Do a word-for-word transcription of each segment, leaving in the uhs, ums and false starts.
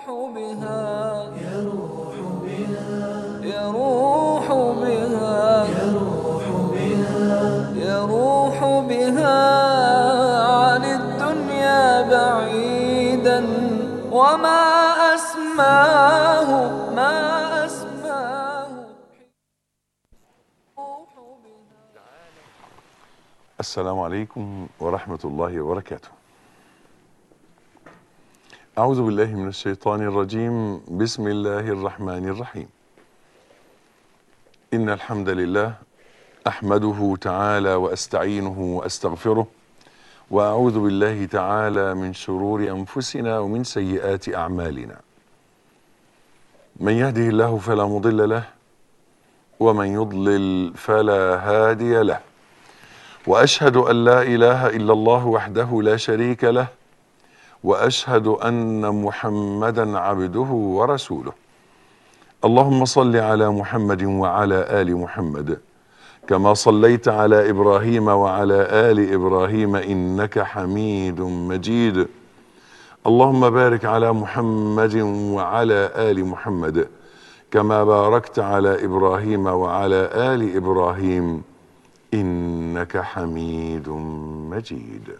بها يروح بها يروح بها يروح بها يروح بها عن الدنيا بعيدا وما أسماه ما أسماه. السلام عليكم ورحمة الله وبركاته. أعوذ بالله من الشيطان الرجيم. بسم الله الرحمن الرحيم. إن الحمد لله أحمده تعالى وأستعينه وأستغفره، وأعوذ بالله تعالى من شرور أنفسنا ومن سيئات أعمالنا. من يهده الله فلا مضل له، ومن يضلل فلا هادي له، وأشهد أن لا إله إلا الله وحده لا شريك له، وأشهد أن محمدا عبده ورسوله. اللهم صل على محمد وعلى آل محمد كما صليت على إبراهيم وعلى آل إبراهيم إنك حميد مجيد. اللهم بارك على محمد وعلى آل محمد كما باركت على إبراهيم وعلى آل إبراهيم إنك حميد مجيد.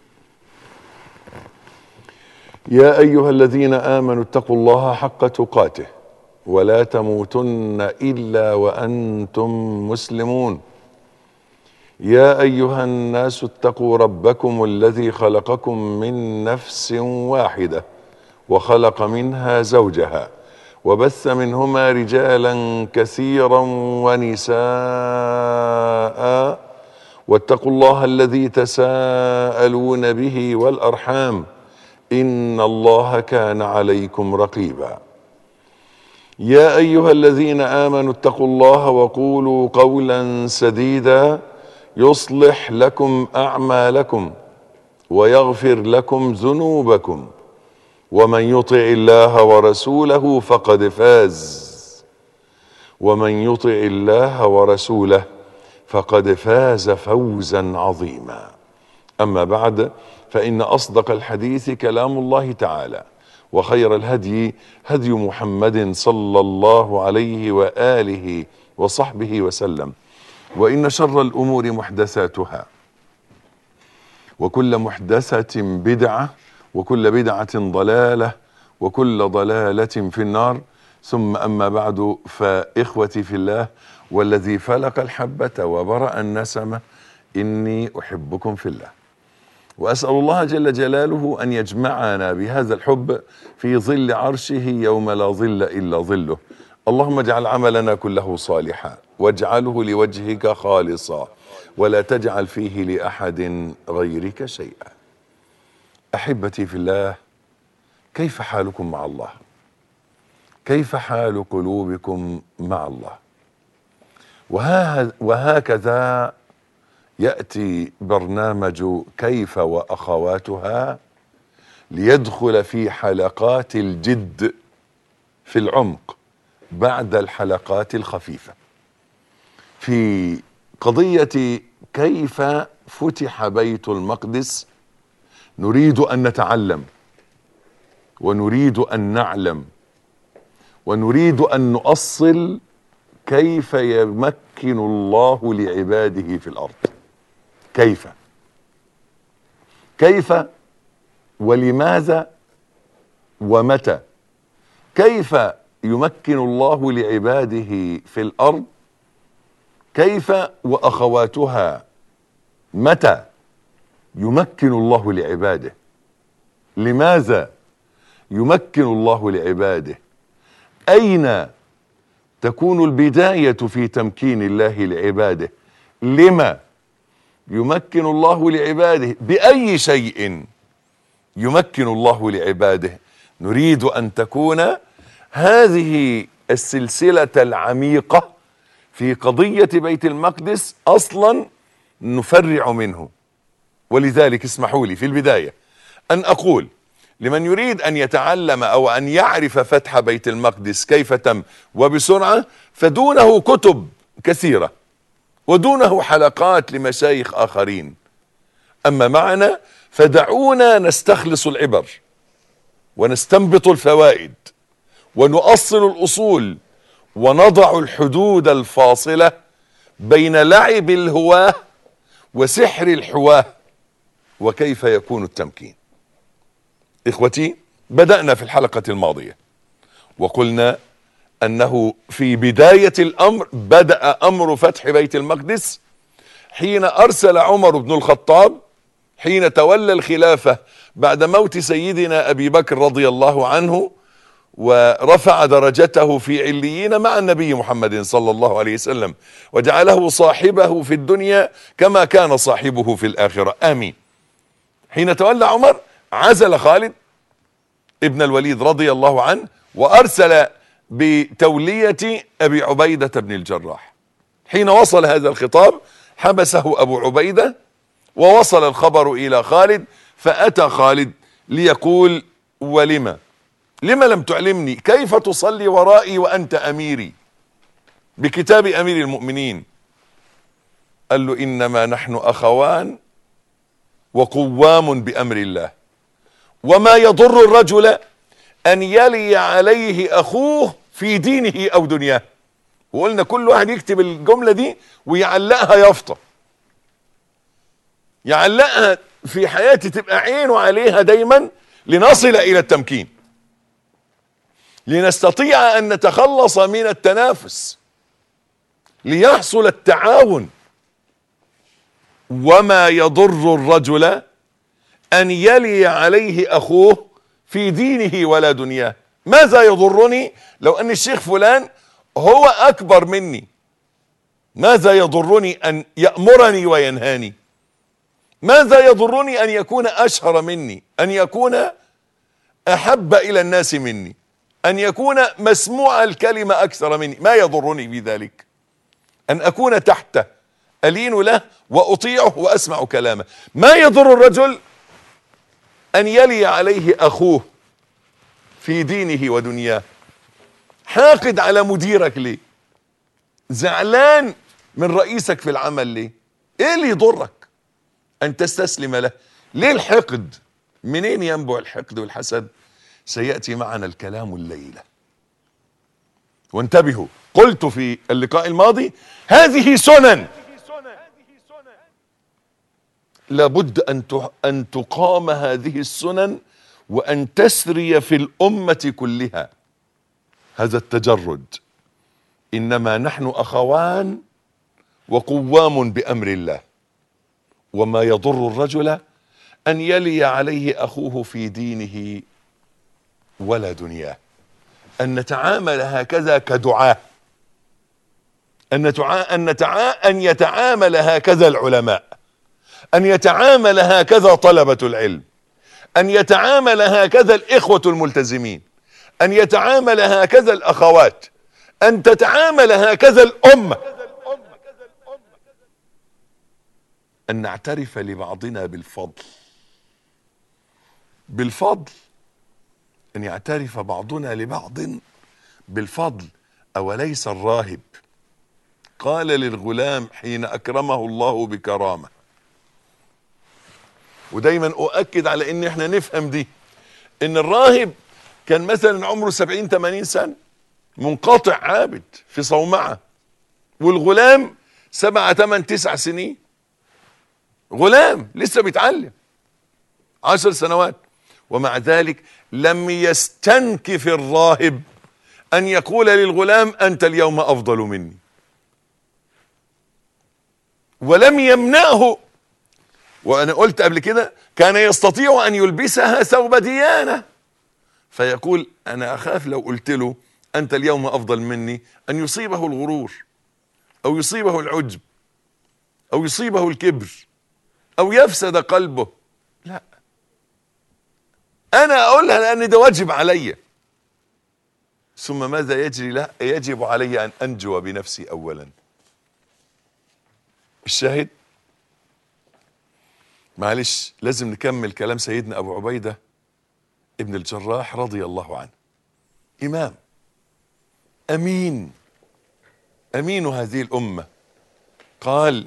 يا أيها الذين آمنوا اتقوا الله حق تقاته ولا تموتن إلا وأنتم مسلمون. يا أيها الناس اتقوا ربكم الذي خلقكم من نفس واحدة وخلق منها زوجها وبث منهما رجالا كثيرا ونساء، واتقوا الله الذي تساءلون به والأرحام إن الله كان عليكم رقيبا. يا أيها الذين آمنوا اتقوا الله وقولوا قولا سديدا يصلح لكم أعمالكم ويغفر لكم ذنوبكم، ومن يطع الله ورسوله فقد فاز ومن يطع الله ورسوله فقد فاز فوزا عظيما. أما بعد، فإن أصدق الحديث كلام الله تعالى، وخير الهدي هدي محمد صلى الله عليه وآله وصحبه وسلم، وإن شر الأمور محدثاتها، وكل محدثة بدعة، وكل بدعة ضلالة، وكل ضلالة في النار. ثم أما بعد، فإخوتي في الله والذي فلق الحبة وبرأ النسمة، إني أحبكم في الله، وأسأل الله جل جلاله أن يجمعنا بهذا الحب في ظل عرشه يوم لا ظل إلا ظله. اللهم اجعل عملنا كله صالحا، واجعله لوجهك خالصا، ولا تجعل فيه لأحد غيرك شيئا. أحبتي في الله، كيف حالكم مع الله؟ كيف حال قلوبكم مع الله؟ وهكذا يأتي برنامج كيف وأخواتها ليدخل في حلقات الجد في العمق بعد الحلقات الخفيفة في قضية كيف فتح بيت المقدس. نريد أن نتعلم، ونريد أن نعلم، ونريد أن نؤصل كيف يمكن الله لعباده في الأرض. كيف كيف ولماذا ومتى؟ كيف يمكن الله لعباده في الأرض؟ كيف وأخواتها؟ متى يمكن الله لعباده؟ لماذا يمكن الله لعباده؟ أين تكون البداية في تمكين الله لعباده؟ لما يمكن الله لعباده؟ بأي شيء يمكن الله لعباده؟ نريد أن تكون هذه السلسلة العميقة في قضية بيت المقدس أصلا نفرع منه. ولذلك اسمحوا لي في البداية أن أقول لمن يريد أن يتعلم أو أن يعرف فتح بيت المقدس كيف تم وبسرعة، فدونه كتب كثيرة ودونه حلقات لمشايخ آخرين. أما معنا فدعونا نستخلص العبر ونستنبط الفوائد ونؤصل الأصول ونضع الحدود الفاصلة بين لعب الهواه وسحر الحواه، وكيف يكون التمكين. إخوتي، بدأنا في الحلقة الماضية وقلنا أنه في بداية الأمر بدأ أمر فتح بيت المقدس حين أرسل عمر بن الخطاب حين تولى الخلافة بعد موت سيدنا أبي بكر رضي الله عنه، ورفع درجته في عليين مع النبي محمد صلى الله عليه وسلم، وجعله صاحبه في الدنيا كما كان صاحبه في الآخرة، آمين. حين تولى عمر عزل خالد ابن الوليد رضي الله عنه وأرسل بتولية أبي عبيدة بن الجراح. حين وصل هذا الخطاب حبسه أبو عبيدة، ووصل الخبر إلى خالد، فأتى خالد ليقول: ولما لما لم تعلمني؟ كيف تصلي ورائي وأنت أميري بكتاب أمير المؤمنين؟ قال له: إنما نحن أخوان وقوام بأمر الله، وما يضر الرجل أن يلي عليه أخوه في دينه أو دنياه. وقلنا كل واحد يكتب الجملة دي ويعلقها يافطة، يعلقها في حياتي تبقى عينه عليها دايما لنصل إلى التمكين، لنستطيع أن نتخلص من التنافس، ليحصل التعاون. وما يضر الرجل أن يلي عليه أخوه في دينه ولا دنياه. ماذا يضرني لو أن الشيخ فلان هو أكبر مني؟ ماذا يضرني أن يأمرني وينهاني؟ ماذا يضرني أن يكون أشهر مني، أن يكون أحب إلى الناس مني، أن يكون مسموع الكلمة أكثر مني؟ ما يضرني بذلك أن أكون تحته ألين له وأطيعه وأسمع كلامه. ما يضر الرجل أن يلي عليه أخوه في دينه ودنياه. حاقد على مديرك ليه؟ زعلان من رئيسك في العمل ليه؟ ايه اللي يضرك أن تستسلم له؟ ليه الحقد؟ منين ينبع الحقد والحسد؟ سيأتي معنا الكلام الليلة. وانتبهوا، قلت في اللقاء الماضي هذه سنن لابد أن أن تقام هذه السنن وأن تسري في الأمة كلها. هذا التجرد، إنما نحن أخوان وقوام بأمر الله، وما يضر الرجل أن يلي عليه أخوه في دينه ولا دنياه. أن نتعامل هكذا كدعاة، أن نتعا... أن نتعا... أن يتعامل هكذا العلماء، أن يتعامل هكذا طلبة العلم، أن يتعامل هكذا الإخوة الملتزمين، أن يتعامل هكذا الأخوات، أن تتعامل هكذا الأمة. أن نعترف لبعضنا بالفضل، بالفضل، أن يعترف بعضنا لبعض بالفضل. أوليس الراهب قال للغلام حين أكرمه الله بكرامة، ودايما أؤكد على إن احنا نفهم دي، إن الراهب كان مثلا عمره سبعين ثمانين سنة منقطع عابد في صومعة، والغلام سبعة ثمان تسع سنين، غلام لسه بيتعلم عشر سنوات، ومع ذلك لم يستنكف الراهب أن يقول للغلام أنت اليوم أفضل مني، ولم يمنعه. وأنا قلت قبل كده كان يستطيع أن يلبسها ثوب ديانة، فيقول أنا أخاف لو قلت له أنت اليوم أفضل مني أن يصيبه الغرور، أو يصيبه العجب، أو يصيبه الكبر، أو يفسد قلبه. لا، أنا أقولها لأن ده واجب علي. ثم ماذا يجري؟ لا، يجب علي أن أنجو بنفسي أولا. الشاهد، معلش لازم نكمل كلام سيدنا أبو عبيدة ابن الجراح رضي الله عنه، إمام أمين، أمين هذه الأمة. قال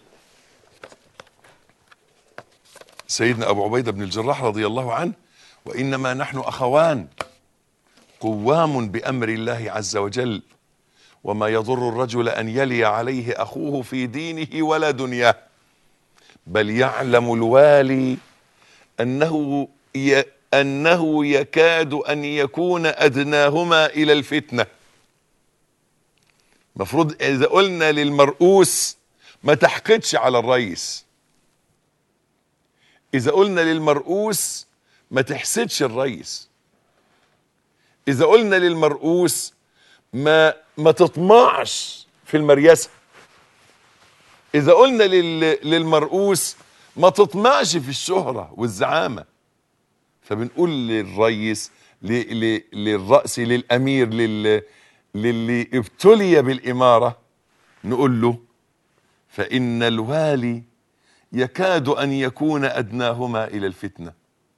سيدنا أبو عبيدة بن الجراح رضي الله عنه: وإنما نحن أخوان قوام بأمر الله عز وجل، وما يضر الرجل أن يلي عليه أخوه في دينه ولا دنياه، بل يعلم الوالي أنه ي... أنه يكاد أن يكون أدناهما إلى الفتنة. مفروض إذا قلنا للمرؤوس ما تحقدش على الرئيس، إذا قلنا للمرؤوس ما تحسدش الرئيس، إذا قلنا للمرؤوس ما ما تطمعش في المريسة، إذا قلنا لل... للمرؤوس ما تطمعش في الشهرة والزعامة. فبنقول للرئيس ل... ل... للرأس للأمير لل... للي ابتلي بالإمارة نقول له فإن الوالي يكاد أن يكون أدناهما إلى الفتنة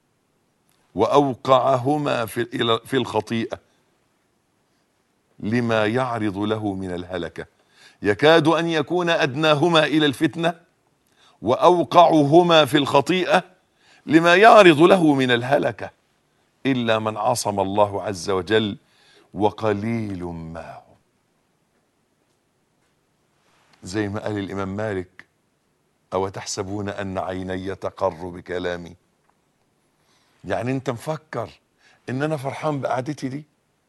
وأوقعهما في, في الخطيئة لما يعرض له من الهلكة. يكاد أن يكون أدناهما إلى الفتنة وأوقعهما في الخطيئة لما يعرض له من الهلكة، إلا من عصم الله عز وجل وقليل ما هم. زي ما قال الإمام مالك: أو تحسبون أن عيني تقر بكلامي؟ يعني أنت مفكر إن أنا فرحان بقعدتي دي؟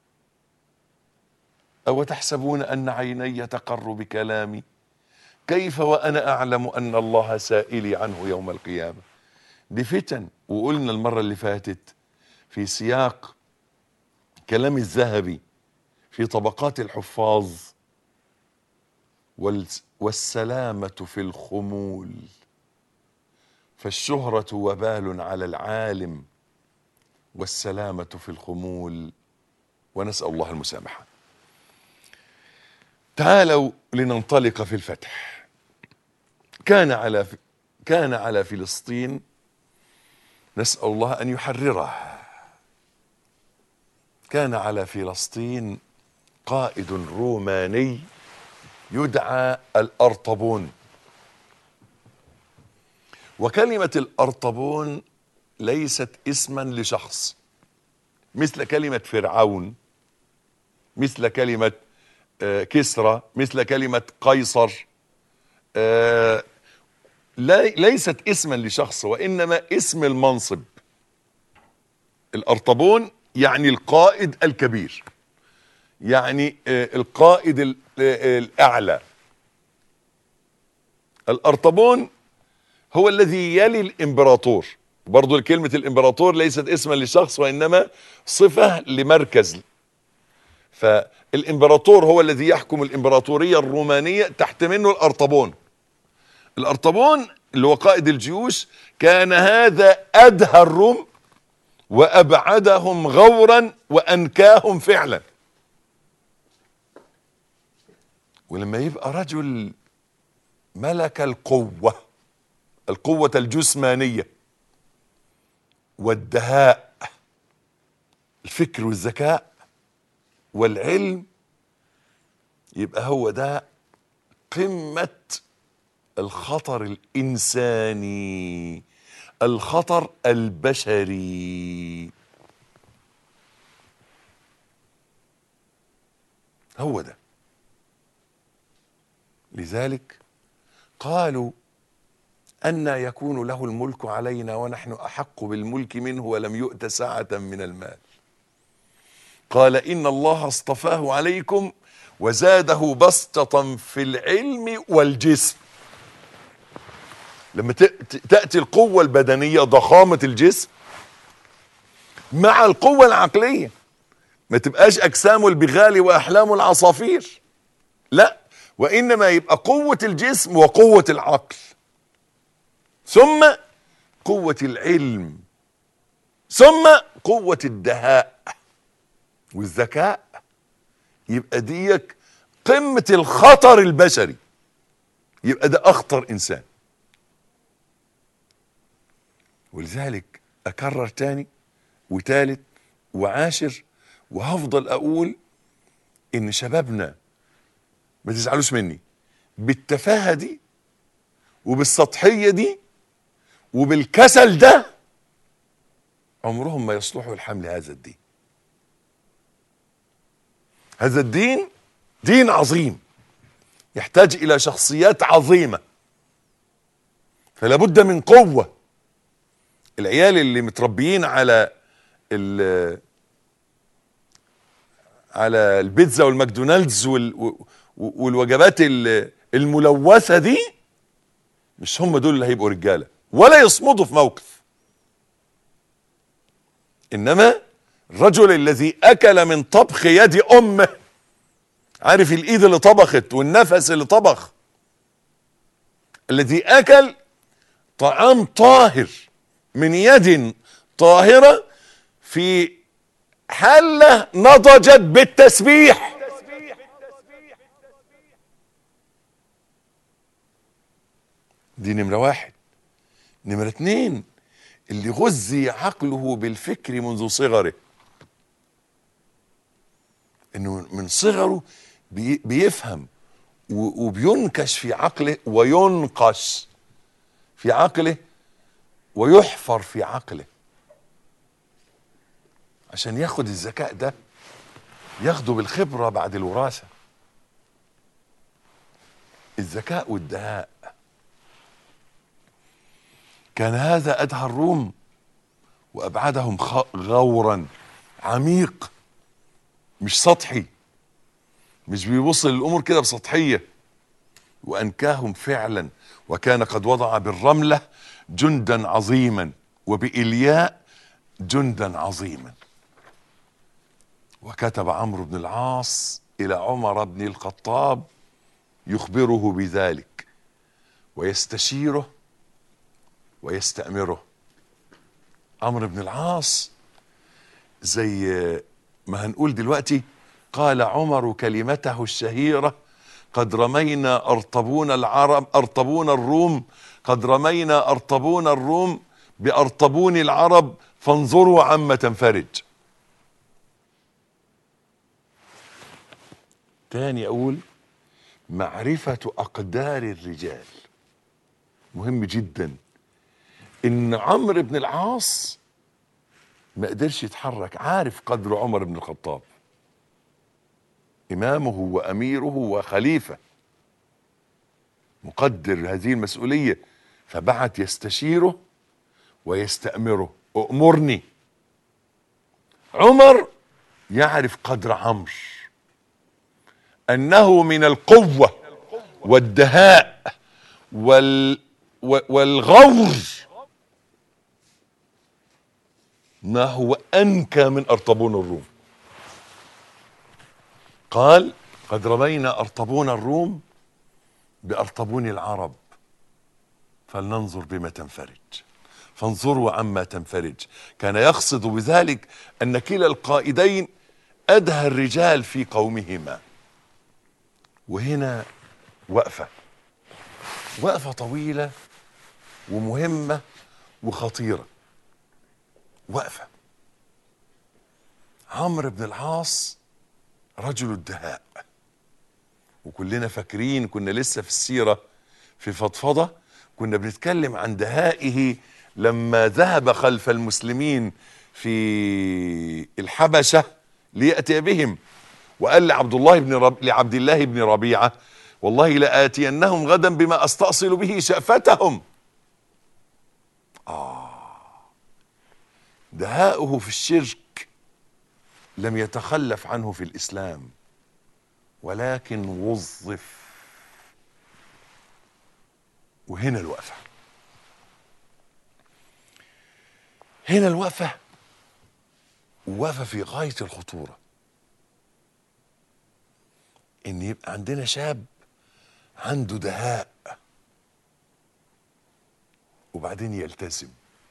أو تحسبون أن عيني تقر بكلامي؟ كيف وأنا أعلم أن الله سائلي عنه يوم القيامة. دي فتن. وقلنا المرة اللي فاتت في سياق كلام الذهبي في طبقات الحفاظ: والسلامة في الخمول، فالشهرة وبال على العالم والسلامة في الخمول، ونسأل الله المسامحة. تعالوا لننطلق في الفتح. كان على كان على فلسطين، نسأل الله أن يحرره، كان على فلسطين قائد روماني يدعى الأرطبون. وكلمة الأرطبون ليست اسما لشخص مثل كلمة فرعون، مثل كلمة كسرى، مثل كلمة قيصر. ليست اسما لشخص، وإنما اسم المنصب. الأرطبون يعني القائد الكبير، يعني القائد الأعلى. الأرطبون هو الذي يلي الإمبراطور. برضو كلمة الإمبراطور ليست اسما لشخص، وإنما صفة لمركز. فالإمبراطور هو الذي يحكم الإمبراطورية الرومانية، تحت منه الأرطبون. الأرطبون اللي هو قائد الجيوش، كان هذا أدهى الروم وأبعدهم غورا وأنكاهم فعلا. ولما يبقى رجل ملك القوة، القوة الجسمانية والدهاء، الفكر والذكاء والعلم، يبقى هو ده قمة الخطر الإنساني، الخطر البشري. هو ده. لذلك قالوا: أن يكون له الملك علينا ونحن أحق بالملك منه ولم يؤت سعة من المال. قال: إن الله اصطفاه عليكم وزاده بسطة في العلم والجسم. لما تأتي القوة البدنية، ضخامة الجسم، مع القوة العقلية، ما تبقاش أجسام البغال وأحلام العصافير، لا، وإنما يبقى قوة الجسم وقوة العقل، ثم قوة العلم، ثم قوة الدهاء والذكاء. يبقى ديك قمة الخطر البشري، يبقى ده أخطر إنسان. ولذلك أكرر تاني وتالت وعاشر، وهفضل أقول إن شبابنا، ما تزعلوش مني، بالتفاهة دي وبالسطحية دي وبالكسل ده عمرهم ما يصلحوا لحمل هذا الدين. هذا الدين دين عظيم يحتاج الى شخصيات عظيمة، فلا بد من قوة. العيال اللي متربيين على على البيتزا والماكدونالدز والوجبات الملوثة دي مش هم دول اللي هيبقوا رجالة ولا يصمدوا في موقف. انما الرجل الذي اكل من طبخ يد امه، عارف الايد اللي طبخت والنفس اللي طبخ، الذي اكل طعام طاهر من يد طاهرة في حلة نضجت بالتسبيح، دي نمرة واحد. نمرة اتنين، اللي غذي عقله بالفكر منذ صغره، انه من صغره بي بيفهم وبينكش في عقله وينقش في عقله ويحفر في عقله، عشان ياخد الذكاء ده ياخده بالخبرة بعد الوراثة. الذكاء والدهاء. كان هذا أدهى الروم وأبعدهم غورا عميق، مش سطحي، مش بيوصل الأمور كده بسطحية، وأنكاهم فعلا. وكان قد وضع بالرملة جندا عظيما وبإلياء جندا عظيما. وكتب عمرو بن العاص إلى عمر بن الخطاب يخبره بذلك ويستشيره ويستأمره. عمرو بن العاص زي ما هنقول دلوقتي، قال عمر كلمته الشهيرة: قد رمينا أرطبون العرب أرطبون الروم قد رمينا أرطبون الروم بأرطبون العرب فانظروا عما تنفرج. تاني أقول معرفة أقدار الرجال مهم جدا. إن عمرو بن العاص ما قدرش يتحرك، عارف قدر عمر بن الخطاب، إمامه وأميره وخليفة، مقدر هذه المسؤولية، فبعت يستشيره ويستأمره: أؤمرني. عمر يعرف قدر عمرو، أنه من القوة والدهاء وال والغور ما هو أنكى من أرطبون الروم. قال: قد رمينا أرطبون الروم بأرطبون العرب فلننظر بما تنفرج، فانظروا عما تنفرج. كان يقصد بذلك أن كلا القائدين أدهى الرجال في قومهما. وهنا وقفة وقفة طويلة ومهمة وخطيرة. وقفة. عمرو بن العاص رجل الدهاء، وكلنا فاكرين كنا لسه في السيرة في فضفضة كنا بنتكلم عن دهائه لما ذهب خلف المسلمين في الحبشة ليأتي بهم، وقال لعبد الله بن رب... لعبد الله بن ربيعة: والله لآتينهم غدا بما أستأصل به شأفتهم. آه دهاؤه في الشرك لم يتخلف عنه في الإسلام، ولكن وظف. وهنا الوقفة هنا الوقفة وقفة في غاية الخطورة، ان يبقى عندنا شاب عنده دهاء وبعدين يلتزم.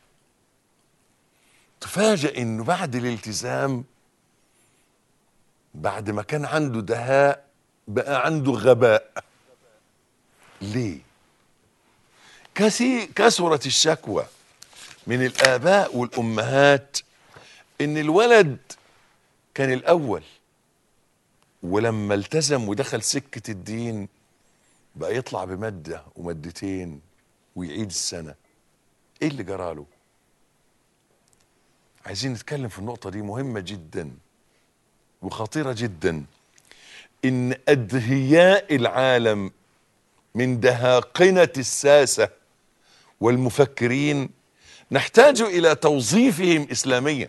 تفاجأ انه بعد الالتزام، بعد ما كان عنده دهاء بقى عنده غباء. ليه؟ كثير كثرت الشكوى من الآباء والأمهات ان الولد كان الأول، ولما التزم ودخل سكة الدين بقى يطلع بمادة ومادتين ويعيد السنة. ايه اللي جراله؟ عايزين نتكلم في النقطة دي، مهمة جدا وخطيرة جدا. ان ادهياء العالم من دهاقنة الساسة والمفكرين نحتاج الى توظيفهم اسلاميا.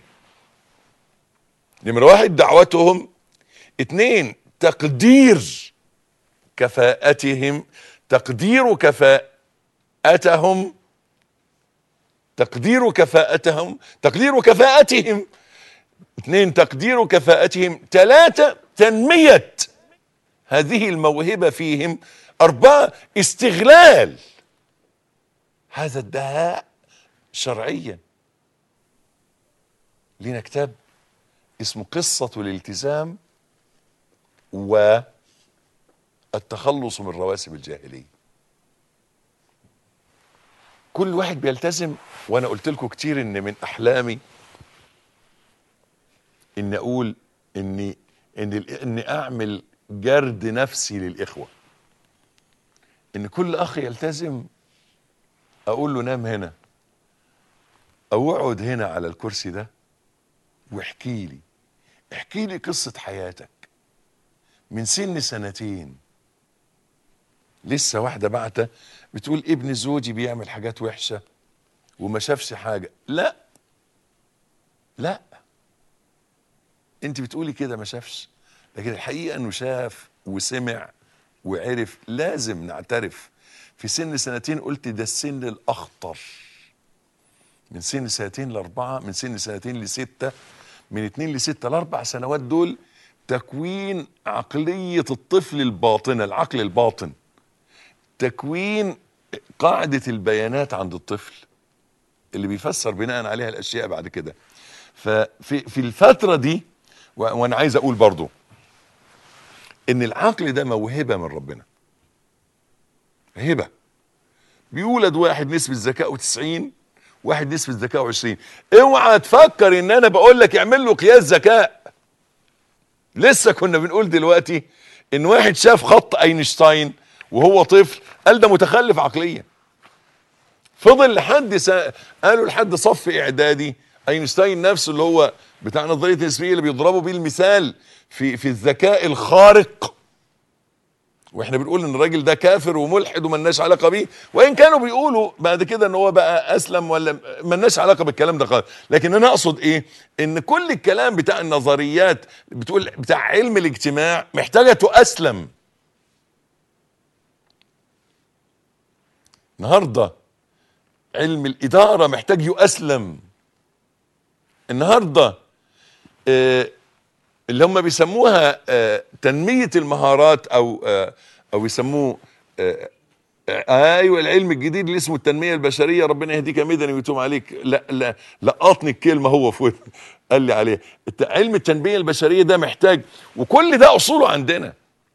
نمرة واحد دعوتهم، اتنين تقدير كفاءتهم، تقدير كفاءتهم تقدير كفاءتهم تقدير كفاءتهم اثنين تقدير كفاءتهم، ثلاثة تنمية هذه الموهبة فيهم، أربعة استغلال هذا الدهاء شرعيا. لنا كتاب اسمه قصة الالتزام والتخلص من رواسب الجاهلية. كل واحد بيلتزم، وانا قلت لكم كتير ان من احلامي ان اقول اني ان اني اعمل جرد نفسي للاخوه، ان كل اخ يلتزم اقول له نام هنا او اقعد هنا على الكرسي ده واحكي لي احكي لي قصه حياتك من سن سنتين. لسه واحده بعتة بتقول ابن زوجي بيعمل حاجات وحشه وما شافش حاجه. لا لا، انت بتقولي كده ما شافش، لكن الحقيقه انه شاف وسمع وعرف. لازم نعترف في سن سنتين، قلت ده السن الاخطر، من سن سنتين لاربعه، من سن سنتين لسته، من اتنين لسته، الاربع سنوات دول تكوين عقليه الطفل الباطنه، العقل الباطن، تكوين قاعده البيانات عند الطفل اللي بيفسر بناء عليها الاشياء بعد كده. ففي في الفتره دي، وانا عايز اقول برضو ان العقل ده موهبه من ربنا، هبه. بيولد واحد نسبه ذكائه تسعين، واحد نسبه ذكائه عشرين. اوعى تفكر ان انا بقول لك اعمل له قياس ذكاء. لسه كنا بنقول دلوقتي ان واحد شاف خط اينشتاين وهو طفل قال ده متخلف عقليا. فضل لحد سا... قالوا لحد صف اعدادي اينشتاين نفسه اللي هو بتاع نظريه النسبيه اللي بيضربوا بيه المثال في في الذكاء الخارق، واحنا بنقول ان الراجل ده كافر وملحد وملناش علاقه بيه، وان كانوا بيقولوا بعد كده ان هو بقى اسلم ولا ملناش علاقه بالكلام ده خالص. لكن انا اقصد ايه؟ ان كل الكلام بتاع النظريات بتقول بتاع علم الاجتماع محتاجه تؤسلم. النهارده علم الاداره محتاج يؤسلم. النهارده آه اللي هم بيسموها آه تنميه المهارات او آه او يسموه آه آه ايوه العلم الجديد اللي اسمه التنميه البشريه، ربنا يهديك يا مدني ويتوب عليك. لا لا لقطني الكلمه هو في ودني قال لي عليها. علم التنميه البشريه ده محتاج، وكل ده اصوله عندنا.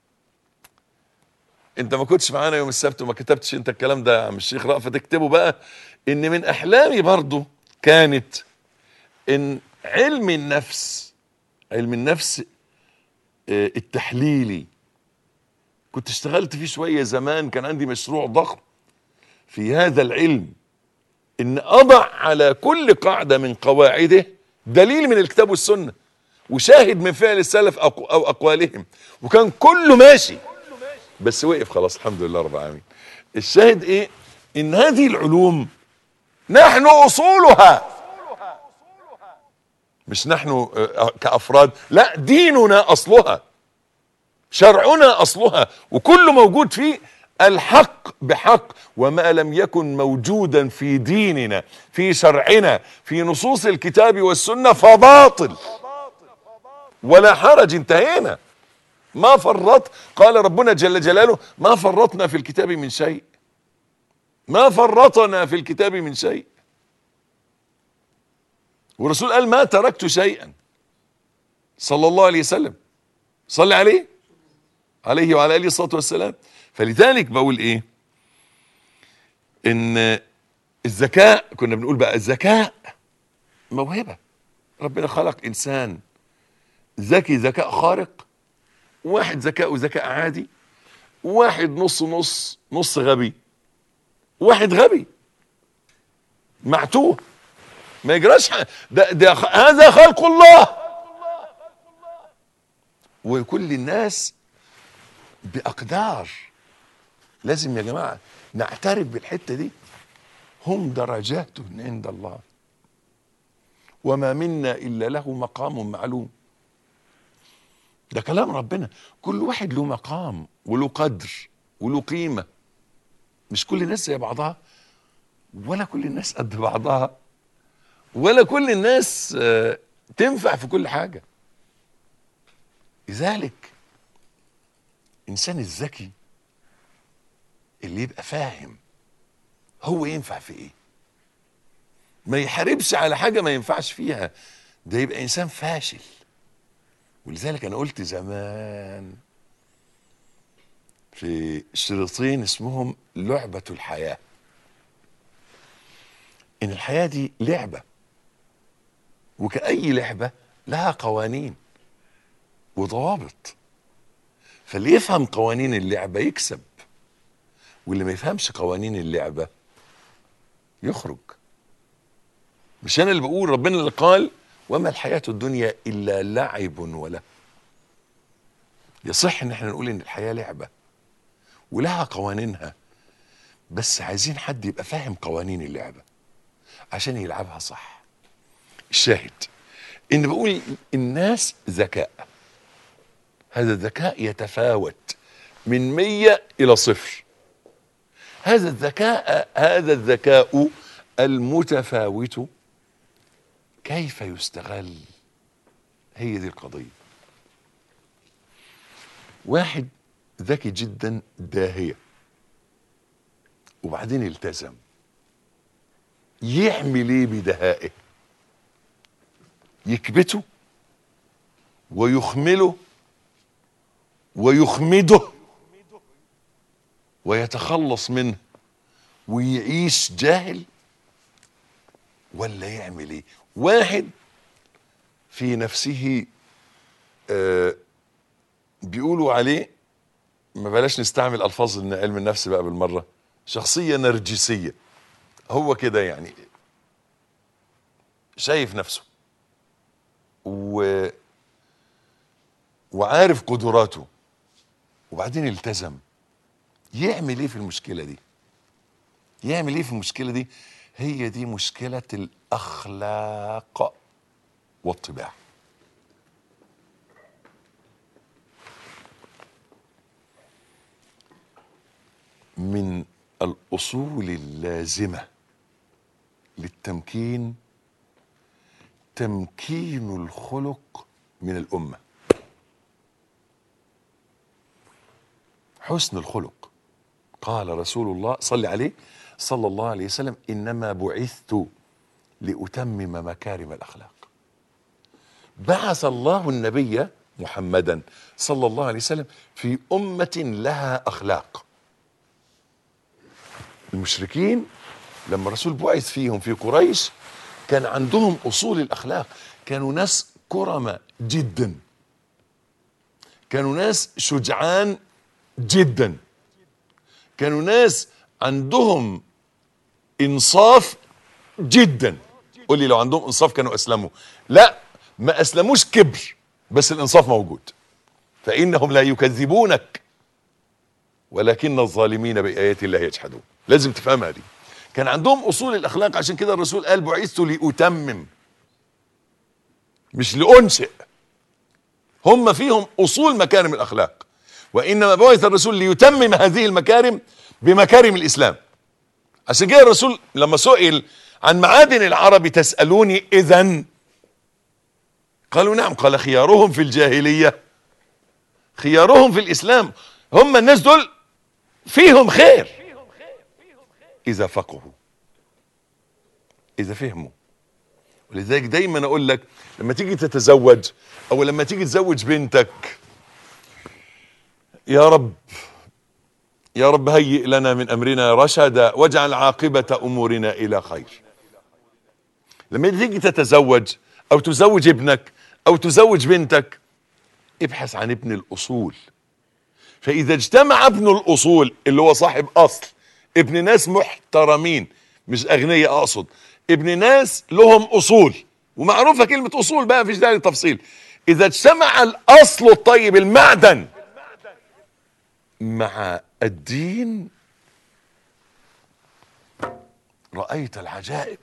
انت ما كنتش معانا يوم السبت وما كتبتش انت الكلام ده يا عم الشيخ رأفت، تكتبه بقى. ان من احلامي برضو كانت ان علم النفس علم النفس التحليلي كنت اشتغلت فيه شوية زمان، كان عندي مشروع ضخم في هذا العلم، ان اضع على كل قاعدة من قواعده دليل من الكتاب والسنة وشاهد من فعل السلف او اقوالهم، وكان كله ماشي بس وقف خلاص الحمد لله رب العالمين. الشاهد ايه؟ ان هذه العلوم نحن اصولها، مش نحن كافراد، لا ديننا اصلها، شرعنا اصلها، وكل موجود فيه الحق بحق، وما لم يكن موجودا في ديننا في شرعنا في نصوص الكتاب والسنة فباطل ولا حرج. انتهينا. ما فرط، قال ربنا جل جلاله ما فرطنا في الكتاب من شيء، ما فرطنا في الكتاب من شيء. والرسول قال ما تركت شيئا صلى الله عليه وسلم، صلي عليه عليه وعلى اله الصلاه والسلام. فلذلك بقول ايه؟ ان الذكاء، كنا بنقول بقى الذكاء موهبه. ربنا خلق انسان ذكي ذكاء خارق، واحد ذكاء ذكاء عادي، واحد نص نص نص غبي، واحد غبي معتوه ما يجراش ده, ده هذا خلق الله. وكل الناس بأقدار. لازم يا جماعة نعترف بالحتة دي. هم درجات عند الله وما منا إلا له مقام معلوم. ده كلام ربنا. كل واحد له مقام وله قدر وله قيمة. مش كل الناس زي بعضها، ولا كل الناس قد بعضها، ولا كل الناس تنفع في كل حاجة. لذلك الإنسان الذكي اللي يبقى فاهم هو ينفع في ايه، ما يحاربش على حاجة ما ينفعش فيها، ده يبقى إنسان فاشل. ولذلك أنا قلت زمان في شريطين اسمهم لعبة الحياة، إن الحياة دي لعبة، وكأي لعبة لها قوانين وضوابط. فاللي يفهم قوانين اللعبة يكسب، واللي ما يفهمش قوانين اللعبة يخرج. مش أنا اللي بقول، ربنا اللي قال وما الحياة الدنيا إلا لعب وله. يصح إن احنا نقول إن الحياة لعبة ولها قوانينها، بس عايزين حد يبقى فاهم قوانين اللعبة عشان يلعبها صح. الشاهد إن بقول الناس ذكاء، هذا الذكاء يتفاوت من مية إلى صفر. هذا الذكاء هذا الذكاء المتفاوت كيف يستغل؟ هي دي القضية. واحد ذكي جدا داهية وبعدين التزم، يعمل ايه بدهائه؟ يكبته ويخمله ويخمده ويتخلص منه ويعيش جاهل، ولا يعمل ايه؟ واحد في نفسه آه بيقولوا عليه، ما بلاش نستعمل الفاظ ان علم النفس بقى بالمره، شخصيه نرجسيه. هو كده يعني شايف نفسه و... وعارف قدراته وبعدين التزم. يعمل ايه في المشكله دي؟ يعمل ايه في المشكله دي؟ هي دي مشكله الاخلاق والطباع. من الأصول اللازمة للتمكين تمكين الخلق من الأمة. حسن الخلق. قال رسول الله صلى عليه صلى الله عليه وسلم إنما بعثت لأتمم مكارم الأخلاق. بعث الله النبي محمدا صلى الله عليه وسلم في أمة لها أخلاق. المشركين لما الرسول بعث فيهم في قريش كان عندهم أصول الأخلاق، كانوا ناس كرماء جدا، كانوا ناس شجعان جدا، كانوا ناس عندهم إنصاف جدا. قول لي لو عندهم إنصاف كانوا أسلموا؟ لا، ما أسلموش كبر، بس الإنصاف موجود. فإنهم لا يكذبونك ولكن الظالمين بآيات الله يجحدون. لازم تفهمها دي. كان عندهم أصول الأخلاق، عشان كده الرسول قال بعثت لأتمم مش لأنشئ. هم فيهم أصول مكارم الأخلاق، وإنما بعث الرسول ليتمم هذه المكارم بمكارم الإسلام. عشان كده الرسول لما سئل عن معادن العرب تسألوني إذن؟ قالوا نعم. قال خيارهم في الجاهلية خيارهم في الإسلام. هم الناس دول فيهم خير إذا فقهوا، إذا فهموا. ولذلك دايما أقول لك لما تيجي تتزوج أو لما تيجي تزوج بنتك، يا رب يا رب هيئ لنا من أمرنا رشدا واجعل عاقبة أمورنا إلى خير. لما تيجي تتزوج أو تزوج ابنك أو تزوج بنتك، ابحث عن ابن الأصول. فإذا اجتمع ابن الأصول اللي هو صاحب أصل، ابن ناس محترمين مش أغنياء، أقصد ابن ناس لهم أصول، ومعروفة كلمة أصول بقى مفيش داعي للتفصيل. إذا اجتمع الأصل الطيب، المعدن مع الدين رأيت العجائب،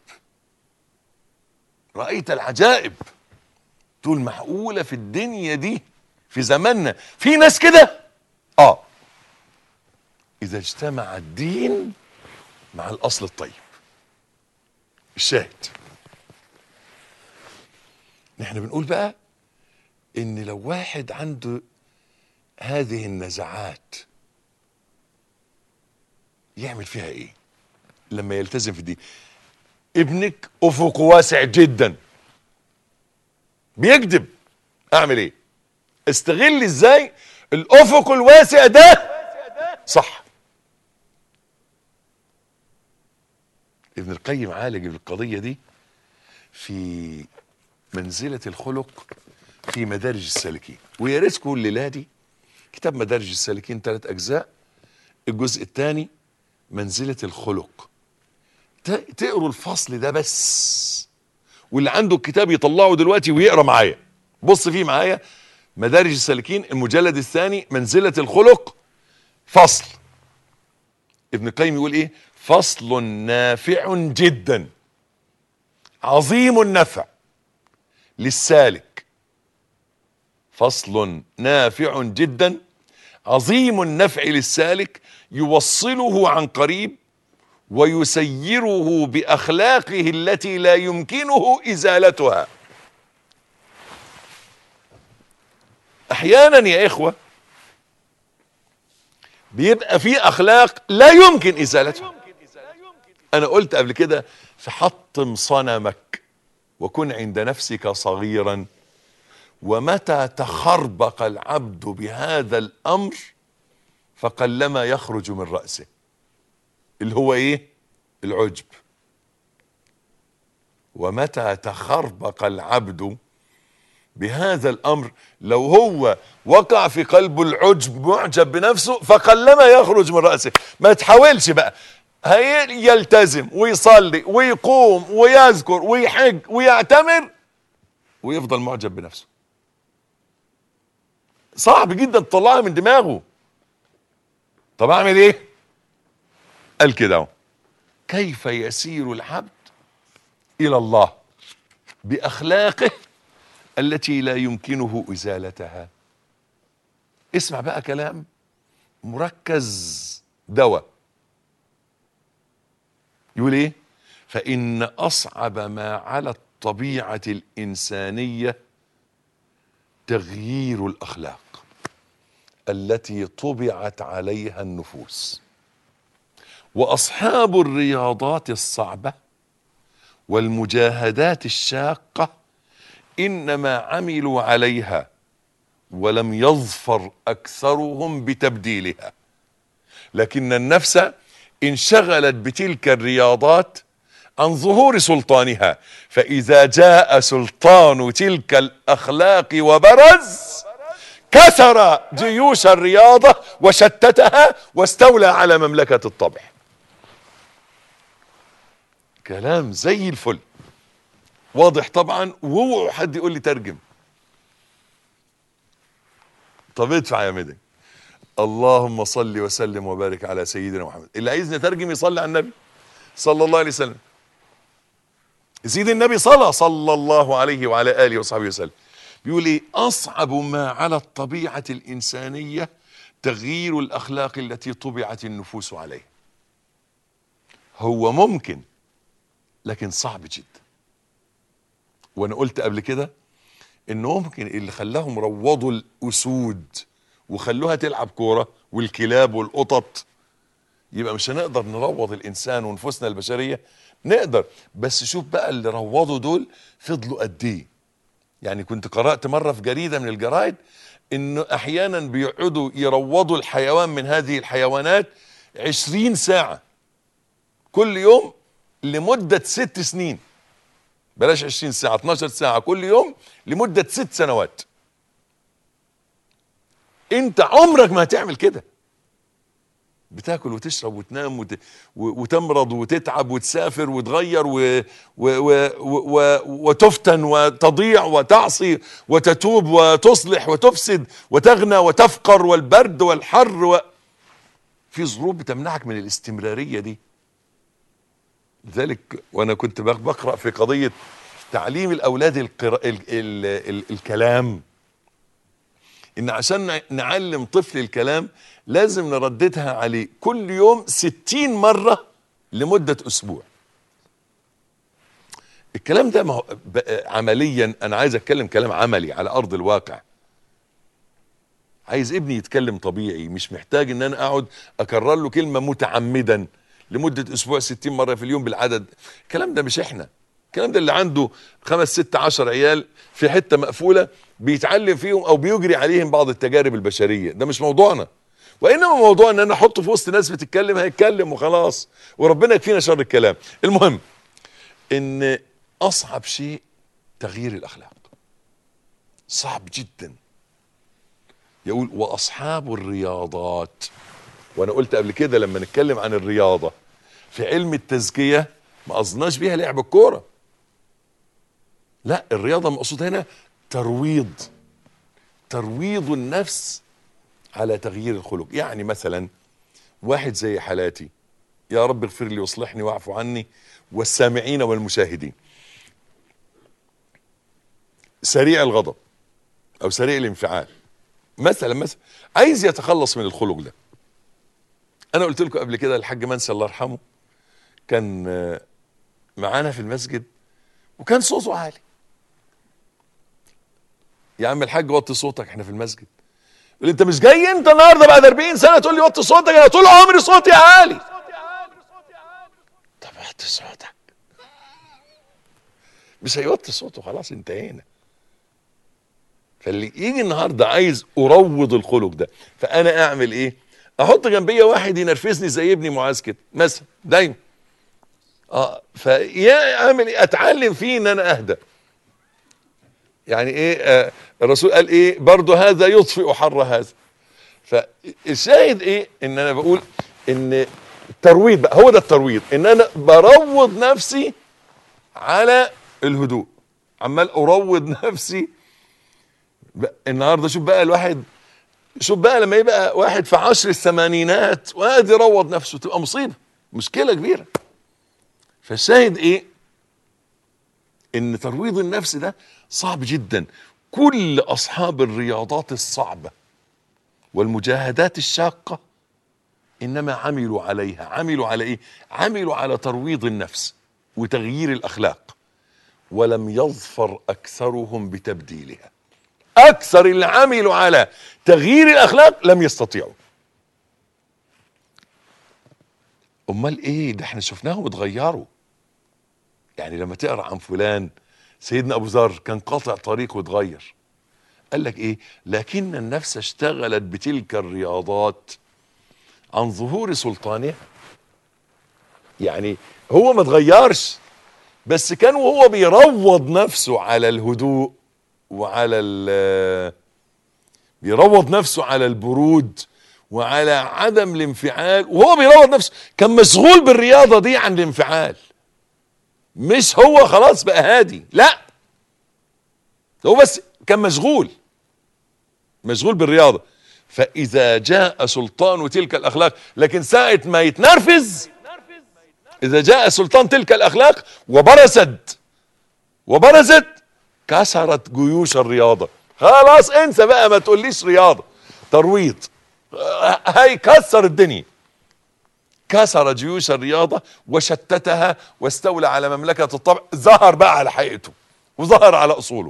رأيت العجائب. تقول معقولة في الدنيا دي في زماننا في ناس كده؟ اه، اذا اجتمع الدين مع الاصل الطيب. الشاهد نحن بنقول بقى ان لو واحد عنده هذه النزعات يعمل فيها ايه لما يلتزم في الدين؟ ابنك افقه واسع جدا بيكذب، اعمل ايه؟ استغل ازاي الافق الواسع ده صح. ابن القيم عالج القضية دي في منزلة الخلق في مدارج السالكين، ويا ريتكم الليلة دي كتاب مدارج السالكين ثلاث اجزاء، الجزء الثاني منزلة الخلق، تقروا الفصل ده بس، واللي عنده الكتاب يطلعه دلوقتي ويقرا معايا. بص فيه معايا مدارج السالكين المجلد الثاني منزلة الخلق، فصل ابن القيم يقول ايه؟ فصل نافع جدا عظيم النفع للسالك. فصل نافع جدا عظيم النفع للسالك، يوصله عن قريب ويسيره بأخلاقه التي لا يمكنه إزالتها. أحيانا يا إخوة بيبقى في أخلاق لا يمكن إزالتها. أنا قلت قبل كده فحطم صنمك وكن عند نفسك صغيرا، ومتى تخربق العبد بهذا الأمر فقلما يخرج من رأسه، اللي هو ايه؟ العجب. ومتى تخربق العبد بهذا الامر، لو هو وقع في قلبه العجب معجب بنفسه فقلما يخرج من رأسه. ما تحاولش بقى، يلتزم ويصلي ويقوم ويذكر ويحج ويعتمر ويفضل معجب بنفسه. صعب جدا تطلعها من دماغه. طب اعمل ايه؟ قال كده: كيف يسير العبد الى الله باخلاقه التي لا يمكنه ازالتها. اسمع بقى كلام مركز دواء. يقول ايه؟ فان اصعب ما على الطبيعة الانسانية تغيير الاخلاق التي طبعت عليها النفوس. واصحاب الرياضات الصعبة والمجاهدات الشاقة انما عملوا عليها ولم يظفر اكثرهم بتبديلها، لكن النفس انشغلت بتلك الرياضات عن ظهور سلطانها، فاذا جاء سلطان تلك الاخلاق وبرز كسر جيوش الرياضة وشتتها واستولى على مملكة الطبع. كلام زي الفل واضح طبعا، واوعوا حد يقول لي ترجم. طب ادفع يا مدن. اللهم صل وسلم وبارك على سيدنا محمد. اللي عايز نترجم يصلي على النبي صلى الله عليه وسلم. سيد النبي صلى صلى الله عليه وعلى اله وصحبه وسلم. بيقول ايه؟ اصعب ما على الطبيعة الانسانية تغيير الاخلاق التي طبعت النفوس عليه. هو ممكن لكن صعب جدا. وانا قلت قبل كده انه ممكن اللي خلاهم روضوا الاسود وخلوها تلعب كورة والكلاب والقطط، يبقى مش هنقدر نروض الانسان ونفوسنا البشرية. نقدر، بس شوف بقى اللي روضوا دول فضلوا قد ايه. يعني كنت قرأت مرة في جريدة من الجرايد انه احيانا بيقعدوا يروضوا الحيوان من هذه الحيوانات عشرين ساعة كل يوم لمدة ست سنين. بلاش عشرين ساعة، اتناشر ساعة كل يوم لمدة ست سنوات. انت عمرك ما هتعمل كده. بتاكل وتشرب وتنام وت... وتمرض وتتعب وتسافر وتغير و... و... و... و... وتفتن وتضيع وتعصي وتتوب وتصلح وتفسد وتغنى وتفقر والبرد والحر و... في ظروف بتمنعك من الاستمرارية دي. لذلك وانا كنت بقرأ في قضية تعليم الاولاد القرا... ال... ال... ال... الكلام، ان عشان نعلم طفل الكلام لازم نرددها عليه كل يوم ستين مرة لمدة اسبوع. الكلام ده مه... عمليا انا عايز اتكلم كلام عملي على ارض الواقع. عايز ابني يتكلم طبيعي، مش محتاج ان انا اقعد اكرر له كلمة متعمدا لمدة اسبوع ستين مرة في اليوم بالعدد. الكلام ده مش احنا، الكلام ده اللي عنده خمس ست عشر عيال في حتة مقفولة بيتعلم فيهم او بيجري عليهم بعض التجارب البشرية. ده مش موضوعنا، وانما موضوع ان انا احطه في وسط ناس بتتكلم هيتكلم وخلاص، وربنا يكفينا شر الكلام. المهم ان اصعب شيء تغيير الاخلاق، صعب جدا. يقول واصحاب الرياضات، وانا قلت قبل كده لما نتكلم عن الرياضة في علم التزكية ما قصدناش بيها لعب الكورة، لا، الرياضة مقصود هنا ترويض، ترويض النفس على تغيير الخلق. يعني مثلا واحد زي حالاتي، يا رب اغفر لي واصلحني واعف عني والسامعين والمشاهدين، سريع الغضب او سريع الانفعال مثلا مثلا عايز يتخلص من الخلق ده. انا قلت لكم قبل كده الحاج منسي الله يرحمه كان معانا في المسجد وكان صوته عالي. يا عم الحاج وطي صوتك، احنا في المسجد. يقول انت مش جاي انت النهارده بعد أربعين سنة تقول لي وطي صوتك؟ انا طول عمري صوتي عالي. طب وطي صوتك. مش هيوطي صوته، خلاص انتهينا. فاللي يجي النهارده عايز اروض الخلق ده، فانا اعمل ايه؟ احط جنبيه واحد ينرفزني زي ابني معاذ كده مثلا دايما. اه فيا اعمل ايه؟ اتعلم فيه ان انا اهدى. يعني ايه؟ آه الرسول قال ايه؟ برضه هذا يطفئ حر هذا. فالشاهد ايه؟ ان انا بقول ان الترويض بقى هو ده الترويض، ان انا بروض نفسي على الهدوء، عمال اروض نفسي. النهارده شوف بقى الواحد، شوف بقى لما يبقى واحد في عشر الثمانينات وقاعد يروض نفسه، تبقى مصيبه، مشكله كبيره. فالشاهد ايه؟ ان ترويض النفس ده صعب جدا. كل اصحاب الرياضات الصعبه والمجاهدات الشاقه انما عملوا عليها. عملوا على ايه؟ عملوا على ترويض النفس وتغيير الاخلاق، ولم يظفر اكثرهم بتبديلها. اكثر اللي عملوا على تغيير الاخلاق لم يستطيعوا. امال ايه ده؟ احنا شفناهم اتغيروا. يعني لما تقرا عن فلان، سيدنا ابو ذر كان قاطع طريق واتغير. قال لك ايه؟ لكن النفس اشتغلت بتلك الرياضات عن ظهور سلطانها. يعني هو ما اتغيرش، بس كان وهو بيروض نفسه على الهدوء وعلى ال بيروض نفسه على البرود وعلى عدم الانفعال، وهو بيروض نفسه كان مشغول بالرياضة دي عن الانفعال. مش هو خلاص بقى هادي، لا، هو بس كان مشغول مشغول بالرياضة. فإذا جاء سلطان تلك الأخلاق، لكن ساعة ما يتنرفز، إذا جاء سلطان تلك الأخلاق وبرزت وبرزت كسرت جيوش الرياضة. خلاص انسى بقى، ما تقوليش رياضة، ترويض. هيكسر الدنيا. كسر جيوش الرياضة وشتتها واستولى على مملكة الطبع. ظهر بقى على حقيقته وظهر على أصوله.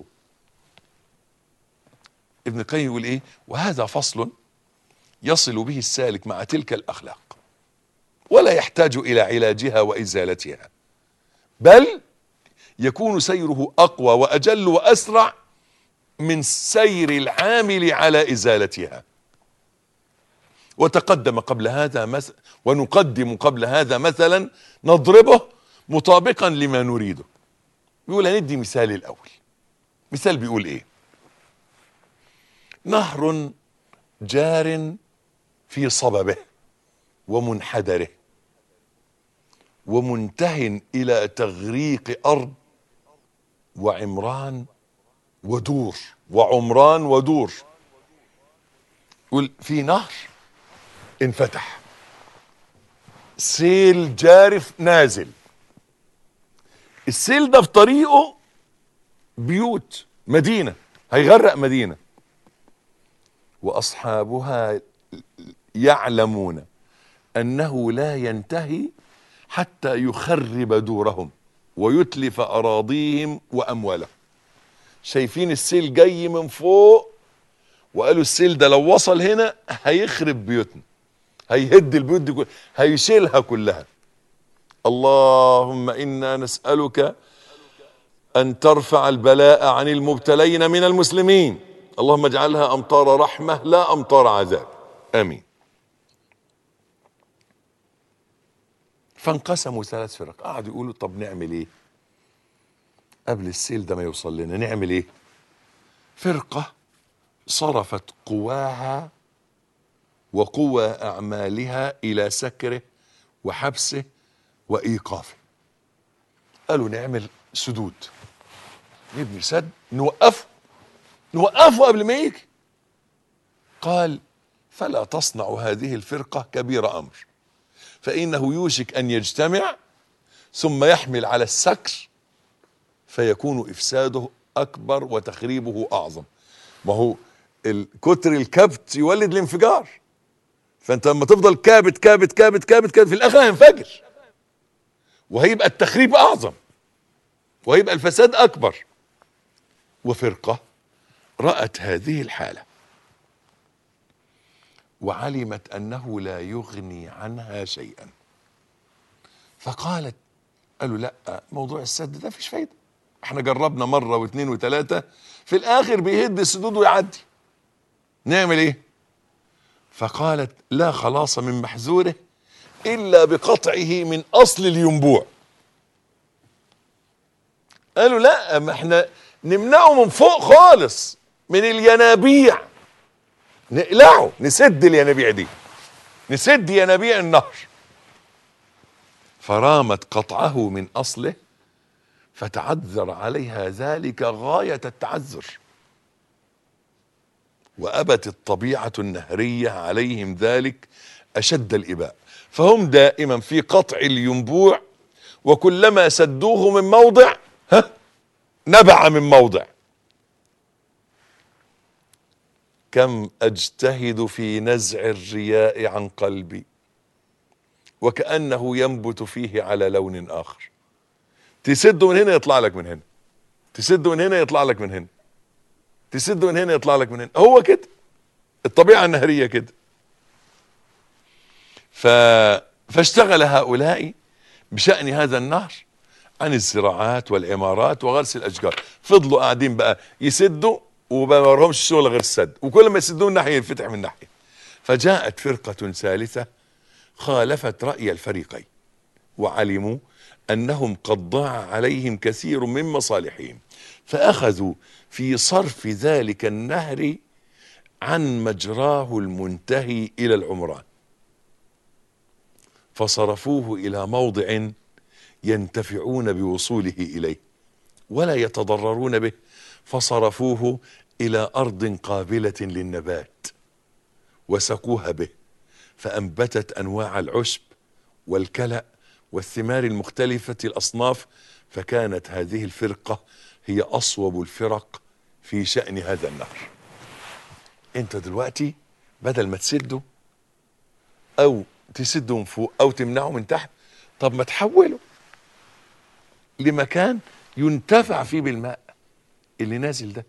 ابن القيم يقول ايه؟ وهذا فصل يصل به السالك مع تلك الأخلاق ولا يحتاج إلى علاجها وإزالتها، بل يكون سيره أقوى وأجل وأسرع من سير العامل على إزالتها. وتقدم قبل هذا مثل ونقدم قبل هذا مثلا نضربه مطابقا لما نريده. بيقول هندي مثال الأول. مثال بيقول ايه؟ نهر جار في صببه ومنحدره ومنتهٍ إلى تغريق أرض وعمران ودور وعمران ودور. يقول في نهر انفتح سيل جارف نازل، السيل ده في طريقه بيوت مدينة، هيغرق مدينة، واصحابها يعلمون انه لا ينتهي حتى يخرب دورهم ويتلف اراضيهم واموالهم. شايفين السيل جاي من فوق، وقالوا السيل ده لو وصل هنا هيخرب بيوتنا، هيهد البيوت دي كلها، هيشيلها كلها. اللهم انا نسألك ان ترفع البلاء عن المبتلين من المسلمين، اللهم اجعلها امطار رحمة لا امطار عذاب، امين. فانقسموا ثلاث فرق، قعدوا يقولوا طب نعمل ايه قبل السيل ده ما يوصل لنا، نعمل ايه؟ فرقة صرفت قواها وقوى اعمالها الى سكره وحبسه وايقافه. قالوا نعمل سدود، نبني سد نوقفه نوقفه قبل ما يجي. قال فلا تصنع هذه الفرقة كبير امر، فانه يوشك ان يجتمع ثم يحمل على السكر فيكون افساده اكبر وتخريبه اعظم. ما هو كتر الكبت يولد الانفجار، فانت لما تفضل كابت كابت كابت كابت كابت في الاخر هينفجر، وهيبقى التخريب اعظم وهيبقى الفساد اكبر. وفرقة رأت هذه الحالة وعلمت انه لا يغني عنها شيئا، فقالت، قالوا لا، موضوع السد ده فيش فايدة، احنا جربنا مرة واثنين وثلاثة، في الاخر بيهد السدود ويعدي، نعمل ايه؟ فقالت لا خلاص من محذوره الا بقطعه من اصل الينبوع. قالوا لا، ما احنا نمنعه من فوق خالص، من الينابيع، نقلعه، نسد الينابيع دي، نسد ينابيع النهر. فرامت قطعه من اصله فتعذر عليها ذلك غاية التعذر، وأبت الطبيعة النهرية عليهم ذلك أشد الإباء، فهم دائما في قطع الينبوع، وكلما سدوه من موضع ها نبع من موضع. كم أجتهد في نزع الرياء عن قلبي وكأنه ينبت فيه على لون آخر. تسده من هنا يطلع لك من هنا، تسده من هنا يطلع لك من هنا، تسده من هنا يطلع لك من هنا، هو كده الطبيعة النهرية كده. ف... فاشتغل هؤلاء بشأن هذا النهر عن الزراعات والعمارات وغرس الأشجار. فضلوا قاعدين بقى يسدوا وما ورهمش شغل غير السد، وكل ما يسدوا من ناحية ينفتح من ناحية. فجاءت فرقة ثالثة خالفت رأي الفريقين، وعلموا أنهم قد ضاع عليهم كثير من مصالحهم، فأخذوا في صرف ذلك النهر عن مجراه المنتهي إلى العمران، فصرفوه إلى موضع ينتفعون بوصوله إليه ولا يتضررون به، فصرفوه إلى أرض قابلة للنبات وسقوها به، فأنبتت أنواع العشب والكلأ والثمار المختلفة الأصناف. فكانت هذه الفرقة هي أصوب الفرق في شأن هذا النهر. انت دلوقتي بدل ما تسده او تسده من فوق او تمنعه من تحت، طب ما تحوله لمكان ينتفع فيه بالماء اللي نازل ده.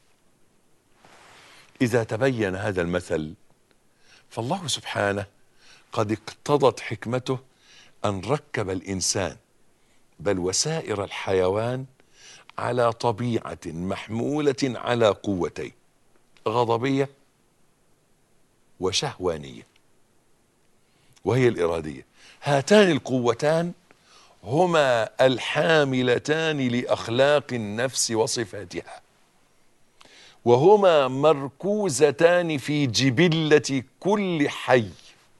اذا تبين هذا المثل فالله سبحانه قد اقتضت حكمته ان ركب الانسان بل وسائر الحيوان على طبيعة محمولة على قوتين، غضبية وشهوانية، وهي الإرادية. هاتان القوتان هما الحاملتان لأخلاق النفس وصفاتها، وهما مركوزتان في جبلة كل حي.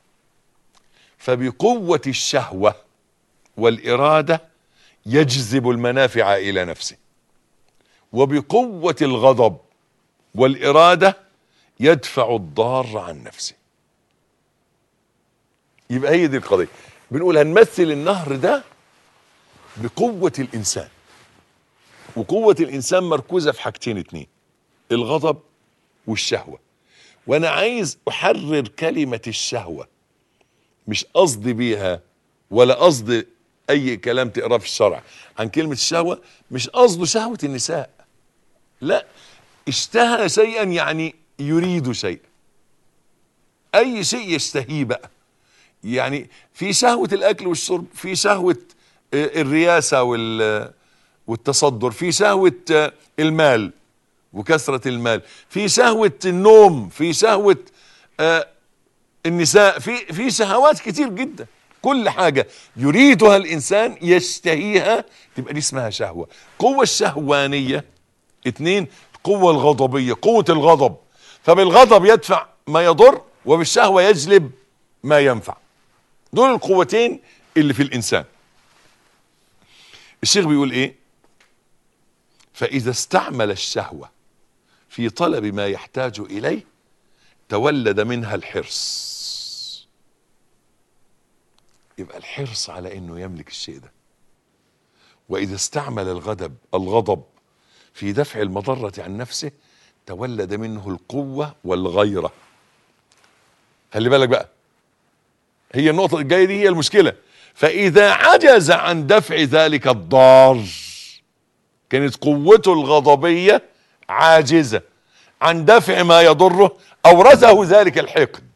فبقوة الشهوة والإرادة يجذب المنافع إلى نفسه، وبقوة الغضب والإرادة يدفع الضار عن نفسه. يبقى هي دي القضية. بنقول هنمثل النهر ده بقوة الإنسان، وقوة الإنسان مركوزة في حاجتين اتنين: الغضب والشهوة. وأنا عايز أحرر كلمة الشهوة، مش قصدي بيها ولا قصدي أي كلام تقراه في الشرع عن كلمة الشهوة، مش قصده شهوة النساء، لا، اشتهى شيئا يعني يريد شيئا، أي شيء يشتهيه بقى. يعني في شهوة الأكل والشرب، في شهوة الرياسة والتصدر، في شهوة المال وكثرة المال، في شهوة النوم، في شهوة النساء، في في شهوات كتير جدا. كل حاجة يريدها الإنسان يشتهيها تبقى دي اسمها شهوة. قوة الشهوانية اتنين، القوة الغضبية، قوة الغضب، فبالغضب يدفع ما يضر وبالشهوة يجلب ما ينفع. دول القوتين اللي في الإنسان. الشيخ بيقول ايه؟ فإذا استعمل الشهوة في طلب ما يحتاج إليه تولد منها الحرص. يبقى الحرص على انه يملك الشيء ده. وإذا استعمل الغضب الغضب في دفع المضرة عن نفسه تولد منه القوة والغيرة. خلي بالك بقى، هي النقطة الجاية دي هي المشكلة. فإذا عجز عن دفع ذلك الضار، كانت قوته الغضبية عاجزة عن دفع ما يضره، أورثه ذلك الحقد.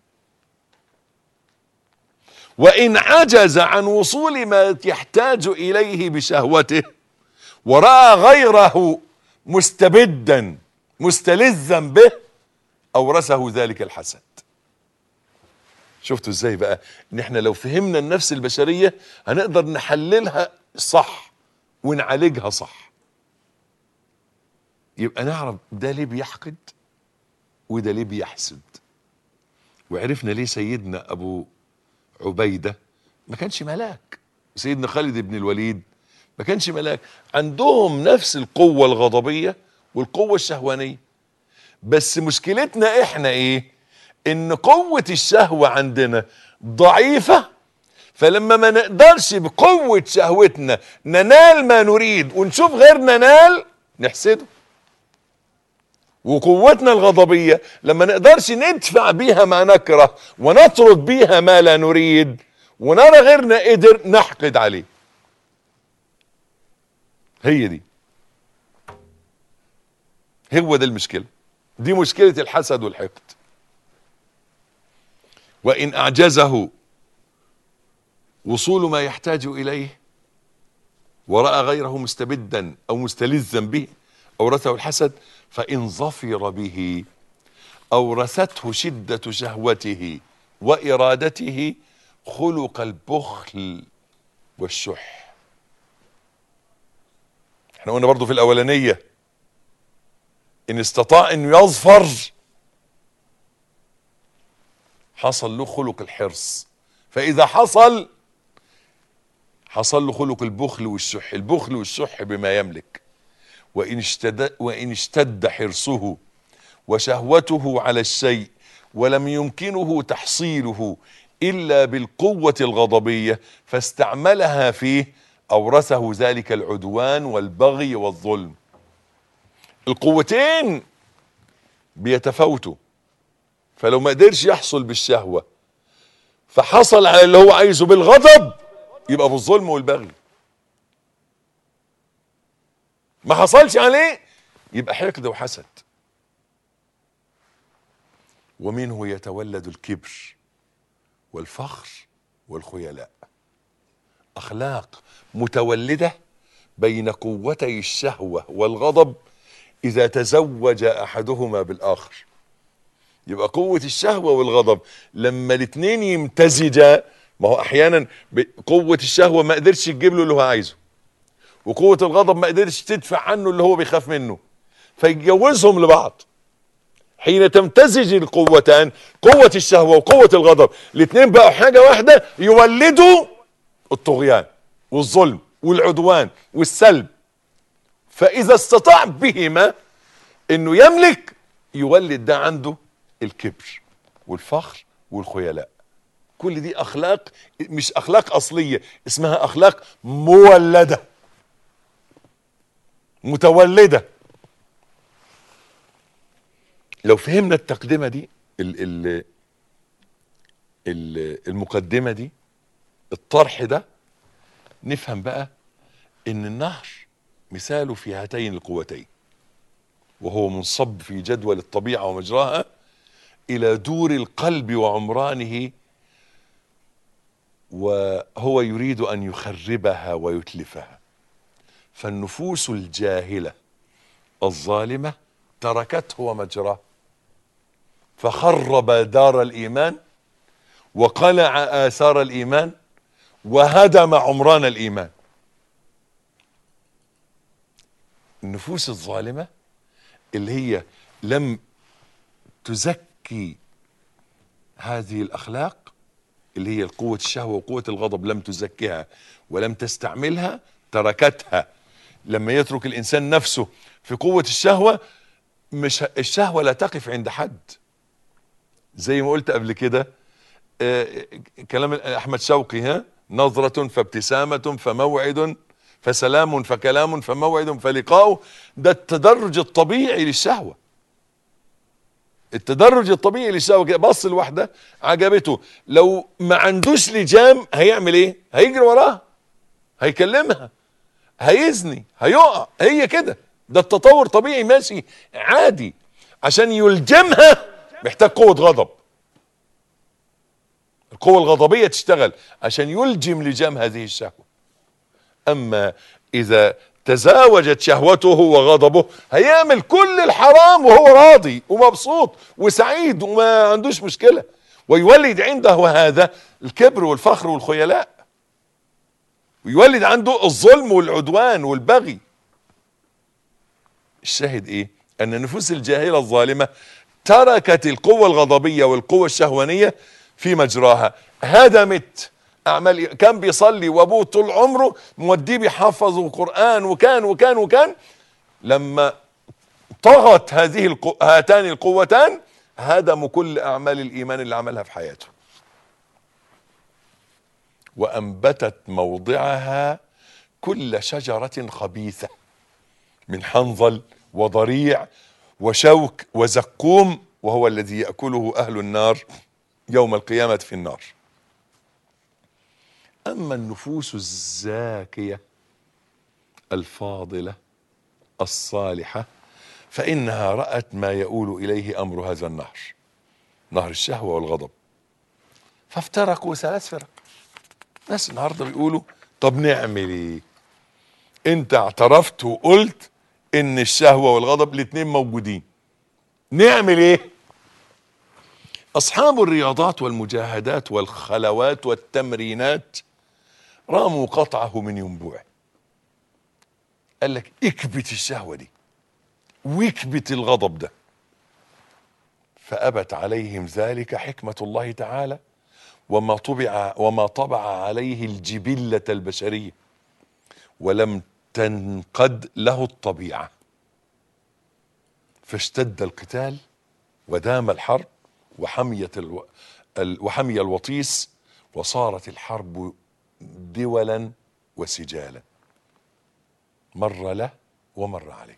وإن عجز عن وصول ما يحتاج إليه بشهوته ورأى غيره مستبدا مستلذا به أورثه ذلك الحسد. شفتوا ازاي بقى ان احنا لو فهمنا النفس البشرية هنقدر نحللها صح ونعالجها صح. يبقى نعرف ده ليه بيحقد وده ليه بيحسد. وعرفنا ليه سيدنا ابو عبيدة ما كانش ملاك، سيدنا خالد بن الوليد ما كانش ملاك. عندهم نفس القوة الغضبية والقوة الشهوانية، بس مشكلتنا احنا ايه؟ ان قوة الشهوة عندنا ضعيفة، فلما ما نقدرش بقوة شهوتنا ننال ما نريد ونشوف غيرنا نال نحسده. وقوتنا الغضبية لما نقدرش ندفع بيها ما نكره ونطرد بيها ما لا نريد ونرى غيرنا قدر نحقد عليه. هي دي هو ده المشكلة، دي مشكلة الحسد والحقد. وإن أعجزه وصول ما يحتاج إليه ورأى غيره مستبدا أو مستلذا به أورثه الحسد. فإن ظفر به أورثته شدة شهوته وإرادته خلق البخل والشح. احنا قلنا برضو في الأولانية إن استطاع أن يظفر حصل له خلق الحرص، فإذا حصل حصل له خلق البخل والشح. البخل والشح بما يملك. وإن اشتد, وإن اشتد حرصه وشهوته على الشيء ولم يمكنه تحصيله إلا بالقوة الغضبية فاستعملها فيه أورثه ذلك العدوان والبغي والظلم. القوتين بيتفاوتوا، فلو ما قدرش يحصل بالشهوة فحصل على اللي هو عايزه بالغضب يبقى بالظلم والبغي. ما حصلش عليه يبقى حقد وحسد. ومنه يتولد الكبر والفخر والخيلاء. أخلاق متولدة بين قوتي الشهوة والغضب إذا تزوج أحدهما بالآخر. يبقى قوة الشهوة والغضب لما الاثنين يمتزجا، ما هو أحيانا قوة الشهوة ما قدرش تجيب له اللي هو عايزه، وقوة الغضب ما قدرش تدفع عنه اللي هو بيخاف منه، فيتجوزهم لبعض. حين تمتزج القوتان، قوة الشهوة وقوة الغضب، الاثنين بقوا حاجة واحدة، يولدوا الطغيان والظلم والعدوان والسلب. فإذا استطاع بهما انه يملك يولد ده عنده الكبر والفخر والخيلاء. كل دي اخلاق، مش اخلاق اصلية، اسمها اخلاق مولدة متولدة. لو فهمنا التقدمة دي، ال ال ال المقدمة دي، الطرح ده، نفهم بقى ان النهر مثاله في هاتين القوتين، وهو منصب في جدول الطبيعة ومجراها الى دور القلب وعمرانه، وهو يريد ان يخربها ويتلفها. فالنفوس الجاهلة الظالمة تركته ومجراه، فخرب دار الايمان وقلع اثار الايمان وهدم عمران الايمان. النفوس الظالمة اللي هي لم تزكي هذه الاخلاق، اللي هي قوة الشهوة وقوة الغضب، لم تزكيها ولم تستعملها، تركتها. لما يترك الانسان نفسه في قوة الشهوة، مش الشهوة لا تقف عند حد، زي ما قلت قبل كده، آه كلام احمد شوقي، ها، نظرة فابتسامة فموعد فسلام فكلام فموعد فلقاء. ده التدرج الطبيعي للشهوة، التدرج الطبيعي للشهوة. بص الواحدة عجبته، لو ما عندوش لجام هيعمل ايه؟ هيجري وراها، هيكلمها، هيزني، هيقع. هي كده، ده التطور طبيعي ماشي عادي. عشان يلجمها محتاج قوة غضب، القوة الغضبية تشتغل عشان يلجم لجام هذه الشهوة. اما اذا تزاوجت شهوته وغضبه هيعمل كل الحرام وهو راضي ومبسوط وسعيد وما عندوش مشكلة، ويولد عنده هذا الكبر والفخر والخيلاء، ويولد عنده الظلم والعدوان والبغي. الشاهد ايه؟ ان النفوس الجاهلة الظالمة تركت القوة الغضبية والقوة الشهوانية في مجراها، هدمت اعمال. كان بيصلي وابوه طول عمره موديه بيحفظ القرآن وكان وكان وكان لما طغت هذه القو... هاتان القوتان هدموا كل اعمال الايمان اللي عملها في حياته، وانبتت موضعها كل شجرة خبيثة من حنظل وضريع وشوك وزقوم، وهو الذي يأكله اهل النار يوم القيامة في النار. اما النفوس الزاكية الفاضلة الصالحة فانها رأت ما يؤول اليه امر هذا النهر، نهر الشهوة والغضب، فافترقوا ثلاث فرق. ناس النهارده بيقولوا طب نعمل ايه؟ انت اعترفت وقلت ان الشهوة والغضب الاتنين موجودين، نعمل ايه؟ اصحاب الرياضات والمجاهدات والخلوات والتمرينات راموا قطعه من ينبوعه. قال لك اكبت الشهوة دي واكبت الغضب ده، فأبت عليهم ذلك حكمة الله تعالى وما طبع وما طبع عليه الجبلة البشرية، ولم تنقد له الطبيعة، فاشتد القتال ودام الحرب وحمية الو... ال... وحمي الوطيس، وصارت الحرب دولا وسجالا، مر له ومر عليه.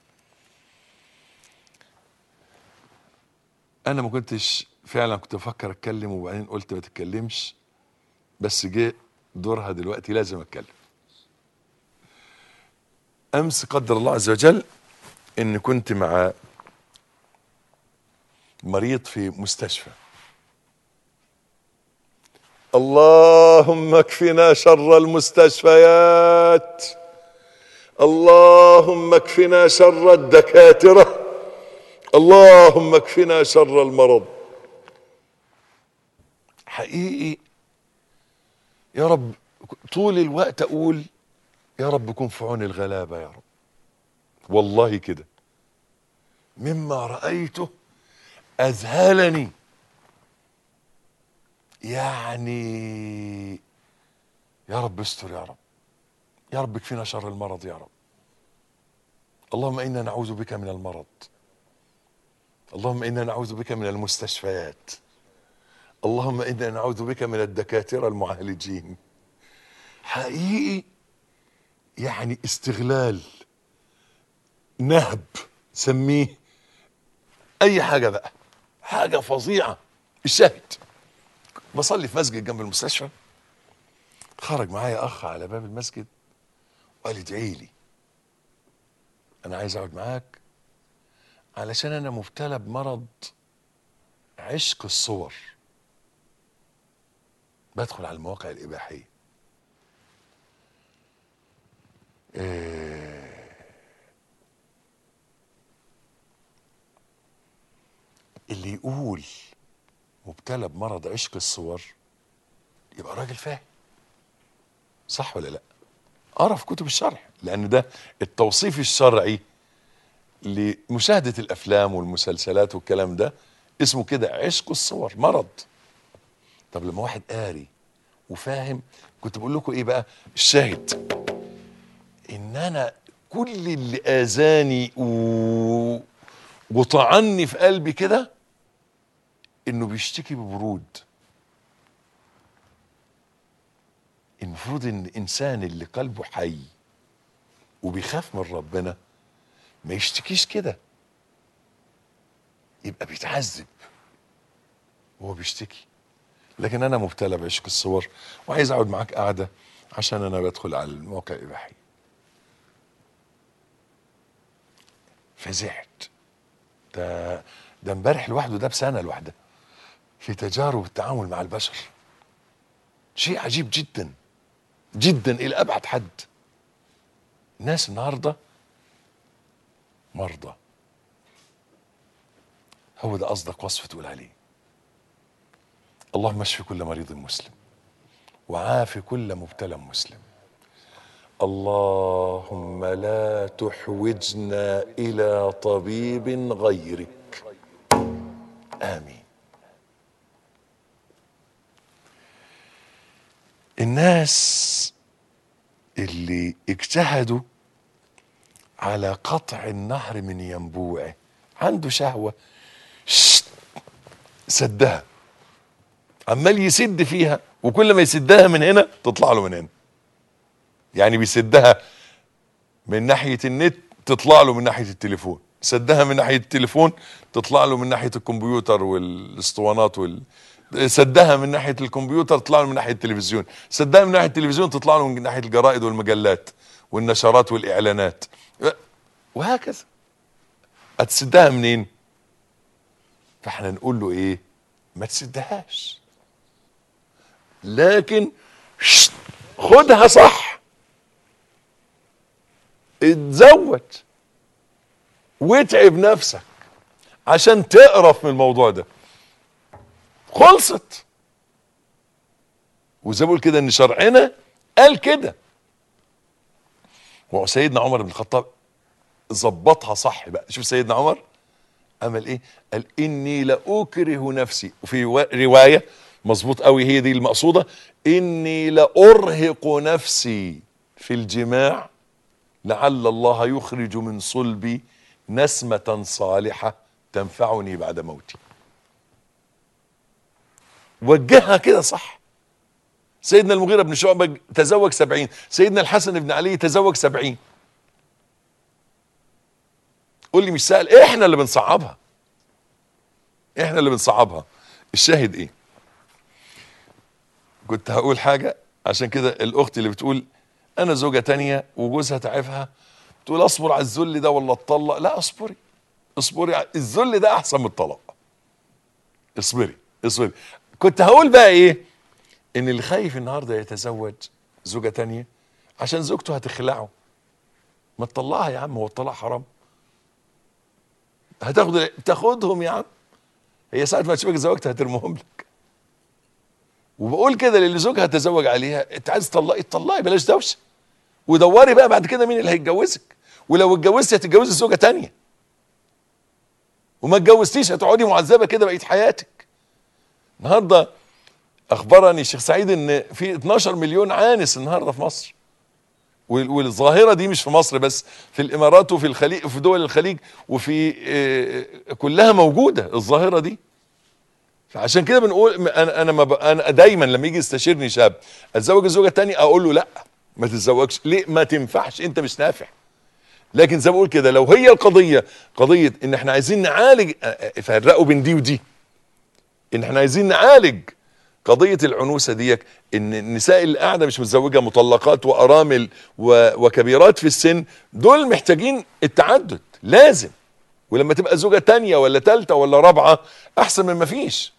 انا ما كنتش فعلا، كنت بفكر اتكلم وبعدين قلت ما تتكلمش، بس جه دورها دلوقتي لازم اتكلم. امس قدر الله عز وجل ان كنت مع مريض في مستشفى. اللهم اكفنا شر المستشفيات، اللهم اكفنا شر الدكاترة، اللهم اكفنا شر المرض. حقيقي يا رب طول الوقت اقول يا رب كن في عون الغلابة يا رب، والله كده مما رأيته اذهلني، يعني يا رب استر يا رب، يا رب اكفنا شر المرض يا رب. اللهم انا نعوذ بك من المرض، اللهم انا نعوذ بك من المستشفيات، اللهم إنا نعوذ بك من الدكاترة المعالجين. حقيقي يعني استغلال، نهب، سميه أي حاجة بقى، حاجة فظيعة. الشاهد، بصلي في مسجد جنب المستشفى، خرج معايا أخ على باب المسجد وقال ادعي لي، أنا عايز أقعد معاك علشان أنا مبتلى بمرض عشق الصور. بدخل على المواقع الإباحية، إيه اللي يقول مبتلى بمرض عشق الصور يبقى راجل فاهم، صح ولا لا؟ قرا في كتب الشرح، لأن ده التوصيف الشرعي لمشاهدة الأفلام والمسلسلات والكلام ده، اسمه كده عشق الصور، مرض. طب لما واحد قاري وفاهم، كنت بقول لكم ايه بقى الشاهد؟ ان انا كل اللي اذاني و... وطعني في قلبي كده انه بيشتكي ببرود. المفروض ان الانسان اللي قلبه حي وبيخاف من ربنا ما يشتكيش كده، يبقى بيتعذب وهو بيشتكي. لكن انا مبتلى بعشق الصور وعايز اقعد معاك قعده عشان انا بدخل على الموقع الاباحي. فزعت. ده ده امبارح لوحده، ده بسنه لوحده في تجارب التعامل مع البشر. شيء عجيب جدا جدا الى ابعد حد. الناس النهارده مرضى، هو ده اصدق وصف تقول عليه. اللهم اشف كل مريض مسلم وعاف كل مبتلى مسلم. اللهم لا تحوجنا الى طبيب غيرك، امين. الناس اللي اجتهدوا على قطع النهر من ينبوعه، عنده شهوة سدها، عمال يسد فيها، وكل ما يسدها من هنا تطلع له من هنا. يعني بيسدها من ناحية النت تطلع له من ناحية التليفون، سدها من ناحية التليفون تطلع له من ناحية الكمبيوتر والاسطوانات وال... سدها من ناحية الكمبيوتر تطلع له من ناحية التلفزيون، سدها من ناحية التلفزيون تطلع له من ناحية الجرائد والمجلات والنشرات والإعلانات، وهكذا. هتسدها منين؟ فاحنا نقول له ايه؟ ما تسدهاش، لكن خدها صح، اتزوج واتعب نفسك عشان تقرف من الموضوع ده. خلصت. وزي ما بقول كده ان شرعنا قال كده. وسيدنا عمر بن الخطاب ظبطها صح بقى. شوف سيدنا عمر عمل ايه؟ قال اني لاكره نفسي، وفي روايه مظبوط قوي هي دي المقصوده، اني لارهق نفسي في الجماع لعل الله يخرج من صلبي نسمة صالحة تنفعني بعد موتي. وجهها كده صح. سيدنا المغيرة بن شعبة تزوج سبعين، سيدنا الحسن بن علي تزوج سبعين. قول لي مش سهل، احنا اللي بنصعبها، احنا اللي بنصعبها. الشاهد ايه؟ كنت هقول حاجة عشان كده. الاخت اللي بتقول انا زوجة تانية وجوزها تعبها، تقول اصبر على الذل ده ولا اتطلق؟ لا، اصبري اصبري، الذل ده احسن من الطلاق. اصبري اصبري. كنت هقول بقى ايه؟ ان اللي خايف النهارده يتزوج زوجة تانية عشان زوجته هتخلعه، ما تطلعها يا عم، هو الطلاق حرام؟ هتاخد تاخدهم يا عم، هي ساعة ما تشوفك زوجتها هترمهم لك. وبقول كده للي زوجها تزوج عليها، انت عايز تطلقي اتطلقي، بلاش دوشه، ودوري بقى بعد كده مين اللي هيتجوزك. ولو اتجوزتي هتتجوزي زوجة تانية، وما اتجوزتيش هتقعدي معذبة كده بقية حياتك. النهارده اخبرني الشيخ سعيد ان في اتناشر مليون عانس النهارده في مصر، والظاهرة دي مش في مصر بس، في الامارات وفي الخليج وفي دول الخليج وفي اه كلها موجودة الظاهرة دي. فعشان كده بنقول انا انا ما ب... انا دايما لما يجي يستشيرني شاب اتزوج الزوجه الثانيه اقول له لا ما تتزوجش. ليه؟ ما تنفعش، انت مش نافع. لكن زي ما بقول كده، لو هي القضيه قضيه ان احنا عايزين نعالج، فرقوا بين دي ودي، ان احنا عايزين نعالج قضيه العنوسه ديك، ان النساء اللي قاعده مش متزوجه مطلقات وارامل و... وكبيرات في السن، دول محتاجين التعدد لازم. ولما تبقى زوجه تانية ولا تالتة ولا رابعه احسن من ما فيش.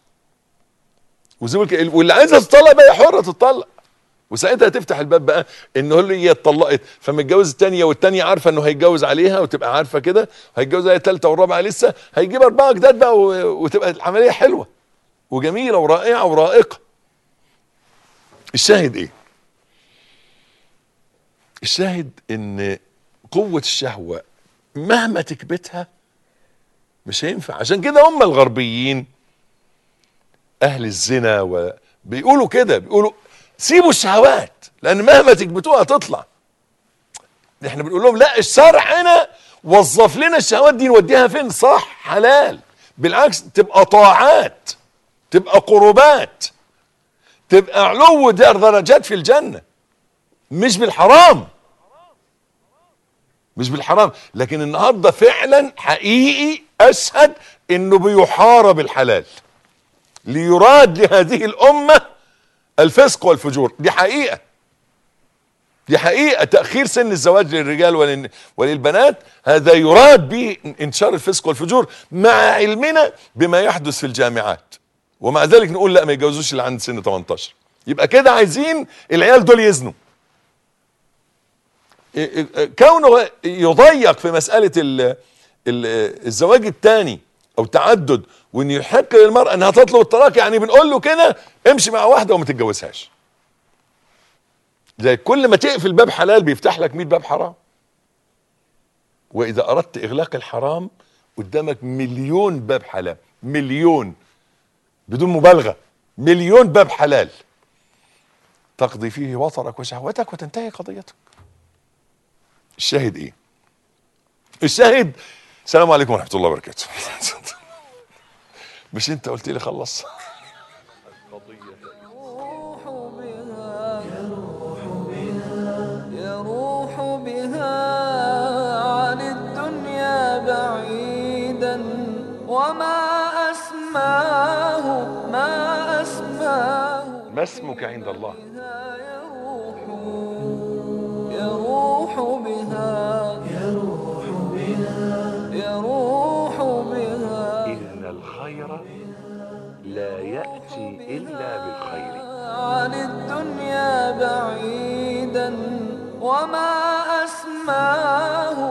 واللي عايزه تطلق بقى حره تطلق، وساعتها تفتح الباب بقى انه هي اتطلقت فمتجوز الثانيه، والثانيه عارفه انه هيتجوز عليها وتبقى عارفه كده، هيتجوز عليها الثالثه والرابعه لسه، هيجيب اربعه جداد بقى وتبقى العمليه حلوه وجميله ورائعه ورائقه. الشاهد ايه؟ الشاهد ان قوه الشهوه مهما تكبتها مش هينفع. عشان كده هم الغربيين اهل الزنا وبيقولوا كده، بيقولوا سيبوا الشهوات لان مهما تكبتوها تطلع. احنا بنقول لهم لا، الشرع هنا وظف لنا الشهوات دي نوديها فين؟ صح، حلال، بالعكس تبقى طاعات، تبقى قربات، تبقى علو درجات في الجنة، مش بالحرام، مش بالحرام. لكن النهارده فعلا حقيقي اشهد انه بيحارب الحلال ليراد لهذه الامه الفسق والفجور. دي حقيقه، دي حقيقه. تاخير سن الزواج للرجال وللبنات هذا يراد به انتشار الفسق والفجور، مع علمنا بما يحدث في الجامعات. ومع ذلك نقول لا ما يتجوزوش اللي عند سن تمنتاشر. يبقى كده عايزين العيال دول يزنوا. كونه يضيق في مساله الزواج الثاني او التعدد، وان يحق للمراه انها تطلب الطلاق، يعني بنقول له كده امشي مع واحده وما تتجوزهاش. زي كل ما تقفل باب حلال بيفتح لك مية باب حرام. واذا اردت اغلاق الحرام قدامك مليون باب حلال، مليون بدون مبالغه، مليون باب حلال تقضي فيه وطرك وشهوتك وتنتهي قضيتك. الشاهد ايه؟ الشاهد السلام عليكم ورحمه الله وبركاته. مش انت قلت لي خلص؟ يروح بها عن الدنيا بعيدا، وما أسماه ما أسماه. ما اسمك عند الله؟ يروح بها يروح بها يروح بها. إن الخير لا يأتي إلا بالخير. عن الدنيا بعيدا، وما أسماه